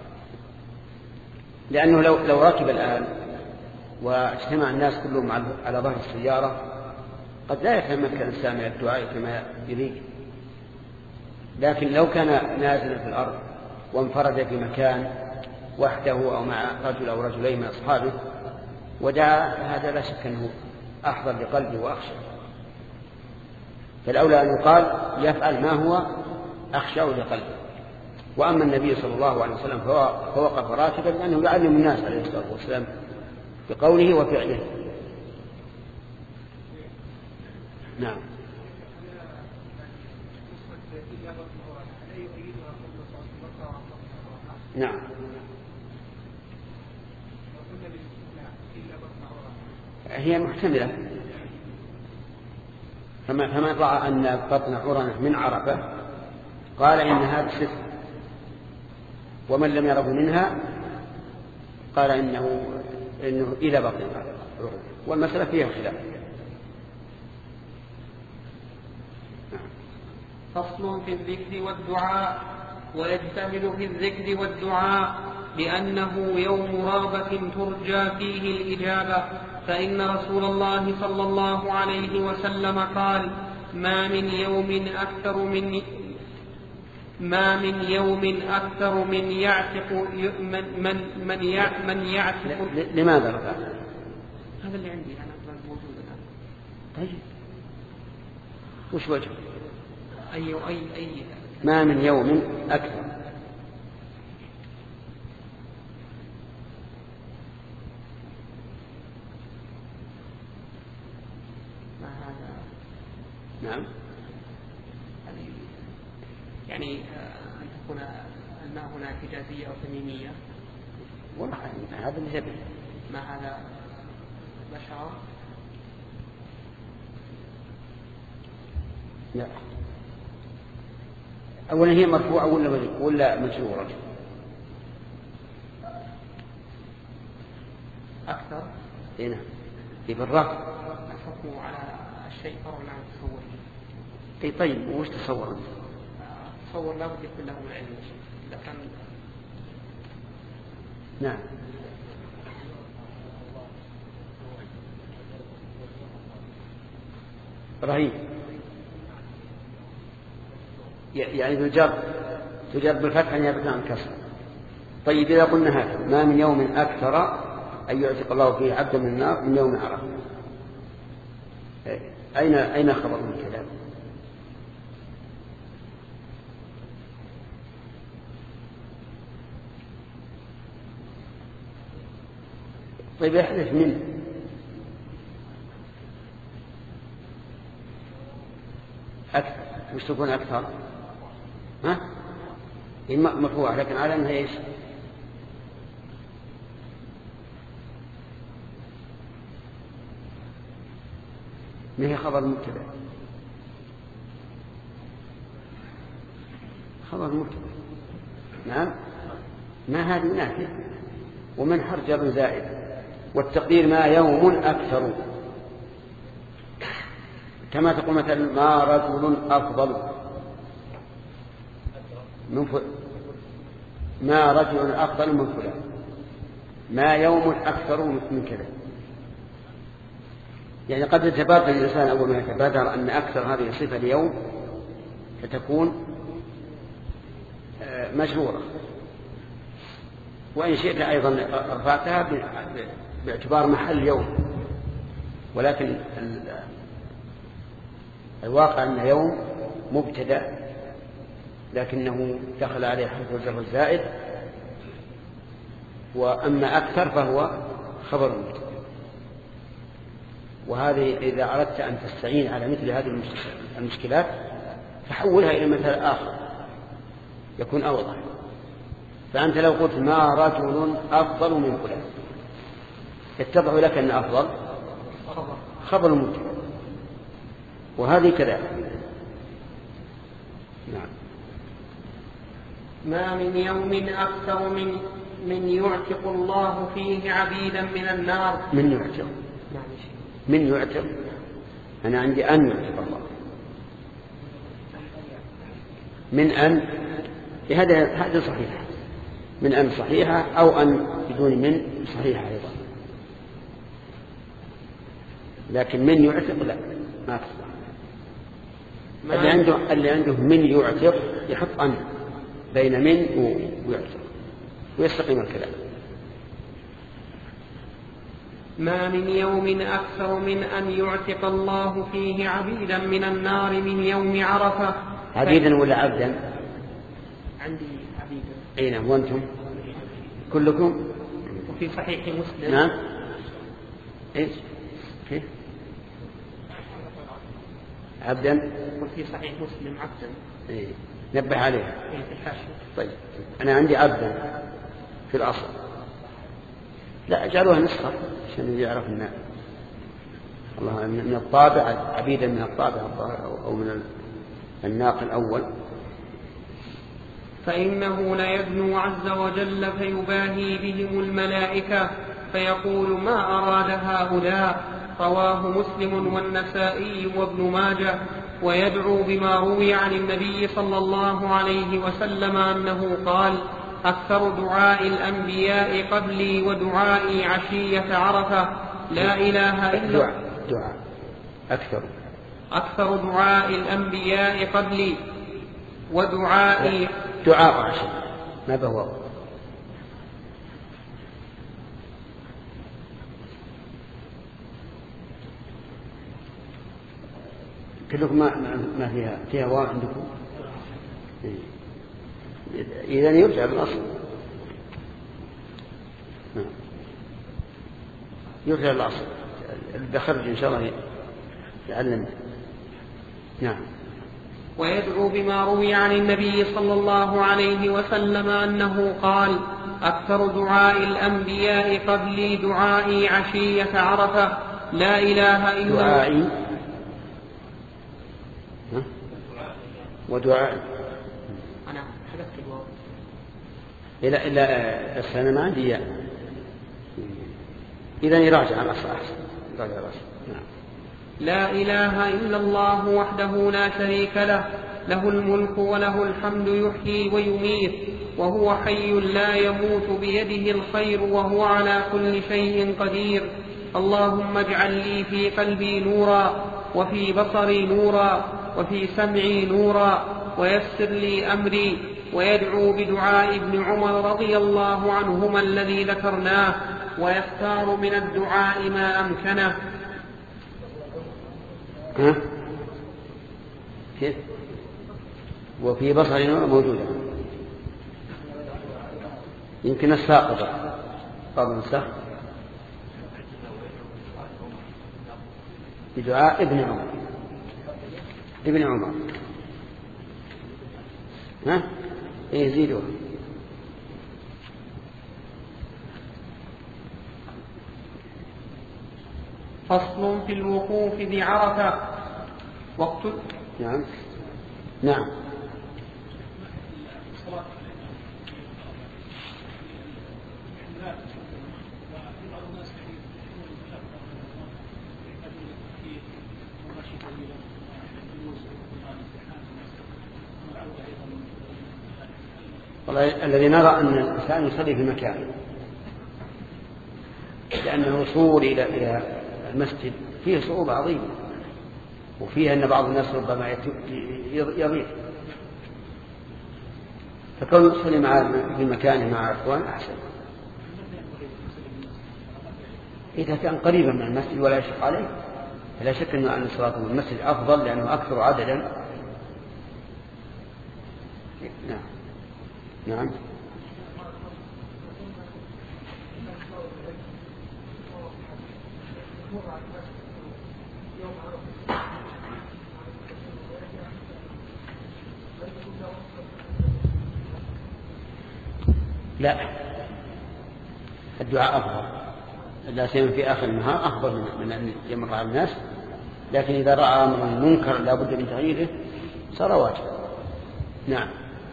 لأنه لو, لو ركب الآن واجتمع الناس كلهم على ظهر السيارة قد لا يتمكن الإنسان من الدعاء كما يريد. لكن لو كان نازلا في الأرض وانفرد في مكان وحده أو مع رجل أو رجلين من أصحابه ودعا هذا لا شك أنه أحضر لقلبه وأخشى. فالأولى أن يقال يفعل ما هو أخشى لقلبه. وأما النبي صلى الله عليه وسلم فوقف راكبا لأنه يعلم الناس عليه الصلاة والسلام بقوله وفعله. نعم. نعم. هي محتملة فما فما رأى أن بطن عرنة من عرفة قال إن هذا صفر ومن لم يره منها قال إنه, إنه إلى بطن عرنة والمسألة فيها خلاف. فصل في الذكر والدعاء. ويجتمل في الذكر والدعاء لأنه يوم رغبة ترجى فيه الإجابة. فإن رسول الله صلى الله عليه وسلم قال ما من يوم أكثر من ما من يوم أكثر من يعتق من من من, من يعتق. لماذا رفع؟ هذا اللي عندي أنا موجود الآن. طيب وش وجه؟ أي أي أي ما من يوم أكثر. ما هذا نعم يعني أن تكون الماء هنا حجازية أو تميمية. والله هذا اللي جبل. ما هذا بشرة؟ لا. أولا هي مرفوعة ولا ولا مجرورة؟ أكثر. هنا في بالرفع. الحكم على الشيء فرع عن التصور. أي طيب وش تصور أنت؟ تصور لا بد يكون له العلم إذا كان. نعم. رهيب. يعني تجر تجر بالفتح نيابة عن الكسر. طيب إذا قلنا هذا ما من يوم أكثر أن يعتق الله فيه عبدا من النار من يوم عرفة، أين أين خبر من الكلام؟ طيب يحدث منه أكثر. وش تكون أكثر؟ ها؟ هي مرفوعة لكن على أنها إيش؟ ما هي خبر مبتدأ؟ خبر مبتدأ. نعم. ما هذه نافية ومن حرجر زائد، والتقدير ما يوم أكثر، كما تقول مثلا ما رجل أفضل من فلان، ما رجل أفضل من فلان، ما يوم أكثر من كذا. يعني قد يتبادر الإنسان أول ما يتبادر أن أكثر هذه صفة اليوم فتكون مجرورة، وإن شئت أيضا رفعتها باعتبار محل يوم، ولكن الواقع أن يوم مبتدأ لكنه دخل عليه حرف الجر الزائد، وأما أكثر فهو خبر مبتدأ. وهذه إذا أردت أن تستعين على مثل هذه المشكلات فحولها إلى مثل آخر يكون أوضح. فأنت لو قلت ما رجل أفضل من فلان يتضح لك أن أفضل خبر مبتدأ، وهذه كذلك. نعم. ما من يوم أكثر من من يعتق الله فيه عبيدا من النار. من يعتق من يعتق أنا عندي أن يعتق الله من أن، هذا هذا صحيح، من أن صحيحة أو أن بدون من صحيحة أيضا، لكن من يعتق لا ما تصح. اللي عنده اللي عنده من يعتق يحط أن بين من ويعتق ويستقيم الكلام. ما من يوم أكثر من أن يعتق الله فيه عبيدا من النار من يوم عرفة. عبيدا ولا عبدا؟ عندي عبيدا. أين وأنتم كلكم؟ وفي صحيح مسلم. نعم. إيش؟ كيف؟ عبدا. وفي صحيح مسلم عبدا. إيه. نبه عليها. إيه في الحاشية. طيب أنا عندي عبدا في الأصل، لا أجعلوها نسخة عشان يعرف الناس. الله من الطابع عبيدا من الطابع أو من الناقل الأول. فإنه ليدنو عز وجل فيباهي بهم الملائكة فيقول ما أراد هؤلاء. رواه مسلم والنسائي وابن ماجه. ويدعو بما روي عن النبي صلى الله عليه وسلم أنه قال أكثر دعاء الأنبياء قبلي ودعائي عشية عرفة لا إله إلا دعاء, دعاء أكثر أكثر دعاء الأنبياء قبلي ودعائي دعاء عشية ما بهو كلكم ما, ما فيها فيها واو عندكم إذا يرجع بالأصل، يرجع بالأصل بخرج إن شاء الله يعلم. نعم. ويدعو بما روي عن النبي صلى الله عليه وسلم أنه قال: أكثر دعاء الأنبياء قبلي دعائي عشية عرفة لا إله إلا الله. دعائي ودعائي أنا حذفت الواو. إلا إلا بس أنا ما عندي إياه. إذا يراجع على الأصل أحسن. يراجع على الأصل. نعم. لا إله إلا الله وحده لا شريك له، له الملك وله الحمد يحيي ويميت وهو حي لا يموت بيده الخير وهو على كل شيء قدير. اللهم اجعل لي في قلبي نورا وفي بصري نورا وفي سمعي نورا ويسر لي أمري. ويدعو بدعاء ابن عمر رضي الله عنهما الذي ذكرناه، ويختار من الدعاء ما أمكنه. ها؟ كيف؟ وفي بصر نور موجودة، يمكن الساقطة قبل الساق بدعاء ابن عمر. ابن عمر ها؟ يزيدوا. فصل في الوقوف بعرفة. وقت نعم نعم والله الذي نرى أن الإنسان يصلي في مكانه، لأن الوصول إلى إلى المسجد فيه صعوبة عظيمة، وفيها أن بعض الناس ربما يضيع، فكون يصلي مع في مكانه مع أخوان أحسن. إذا كان قريبا من المسجد ولا يشق عليه فلا شك أن الصلاة في المسجد أفضل، لأنه أكثر عددا. نعم نعم لا، الدعاء أفضل، لا سيما في آخر النهار أفضل من أن يمر على الناس، لكن إذا رأى أمر منكر لا بد من تغييره صار واجبا. نعم.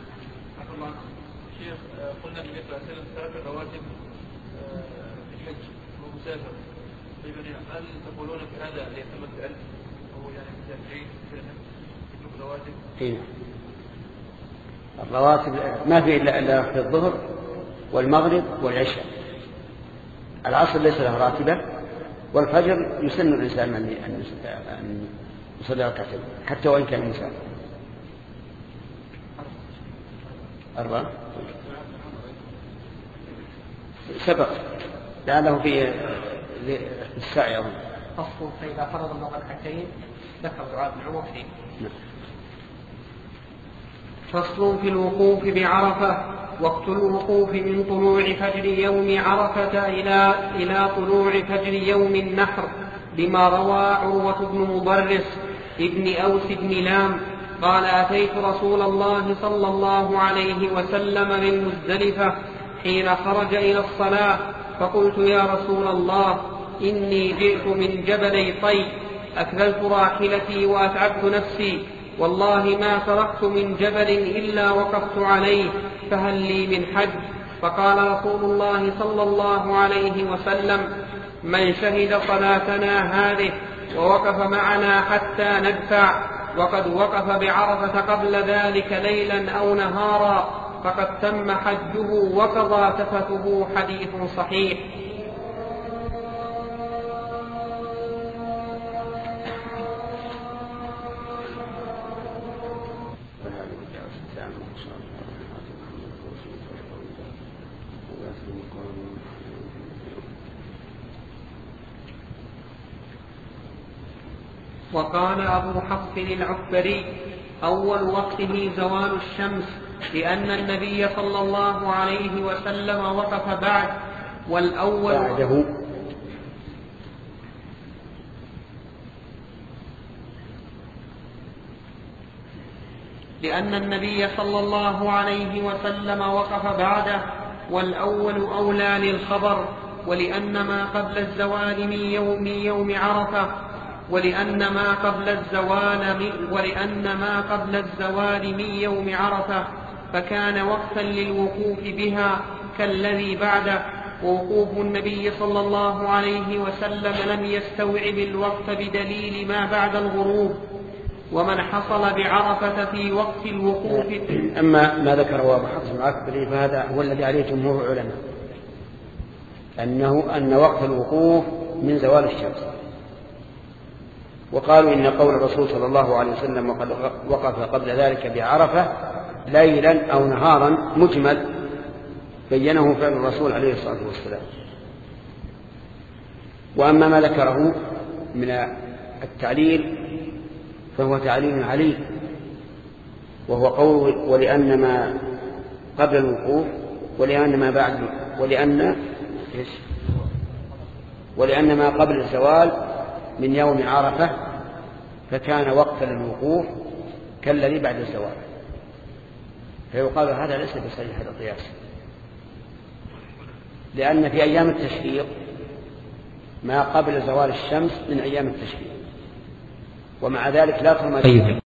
شيخ، قلنا بالنسبة لسنة ثلاث الرواتب في الحج ومسافر، هل تقولون في هذا ليتم الألف أو يعني مسافرين في الرواتب؟ إيه. الرواتب ما في إلا في الظهر والمغرب والعشاء. العصر ليس له راتبة، والفجر يسن الإنسان أن يصلي ركعتين حتى وإن كان مسافر. أربعة سبق لعله في السعي أظن. فصل فإذا فرض الله ركعتين ذكر دعاء ابن عمر فيه. فصل في الوقوف بعرفة. وقت الوقوف من طلوع فجر يوم عرفة إلى إلى طلوع فجر يوم النحر، لما روى عروة بن مضرس ابن أوس بن لام قال: أتيت رسول الله صلى الله عليه وسلم من مزدلفة حين خرج إلى الصلاة، فقلت: يا رسول الله، إني جئت من جبلي طي، أكللت راحلتي وأتعبت نفسي، والله ما تركت من جبل إلا وقفت عليه، فهل لي من حج؟ فقال رسول الله صلى الله عليه وسلم: من شهد صلاتنا هذه ووقف معنا حتى ندفع، وقد وقف بعرفة قبل ذلك ليلا أو نهارا، فقد تم حجه وقضى تفته. حديث صحيح. وقال أبو حفص العكبري أول وقته زوال الشمس، لأن النبي صلى الله عليه وسلم وقف بعد والأول بعده لأن النبي صلى الله عليه وسلم وقف بعده والأول أولى للخبر، ولأن ما قبل الزوال من يوم يوم عرفة ولأن ما قبل الزوال من ولأن ما قبل الزوال من يوم عرفة فكان وقتا للوقوف بها كالذي بعده، ووقوف النبي صلى الله عليه وسلم لم يستوعب الوقت بدليل ما بعد الغروب، ومن حصل بعرفة في وقت الوقوف. أما ما ذكره أبو حفص العكبري فهذا هو الذي عليه جمهور العلماء، أنه أن وقت الوقوف من زوال الشمس. وقالوا إن قول الرسول صلى الله عليه وسلم وقد وقف قبل ذلك بعرفة ليلا أو نهارا مجمل بينه فعل الرسول عليه الصلاة والسلام. وأما ما ذكره من التعليل فهو تعليل عليل، وهو قول ولأن ما قبل الوقوف ولأن ما بعد ولأن ولأن ما قبل الزوال من يوم عرفة فكان وقتا للوقوف كالذي بعد الزوال، فيقال هذا ليس بصحيح هذا القياس، لأن في أيام التشريق ما قبل زوال الشمس من أيام التشريق، ومع ذلك لا ترمى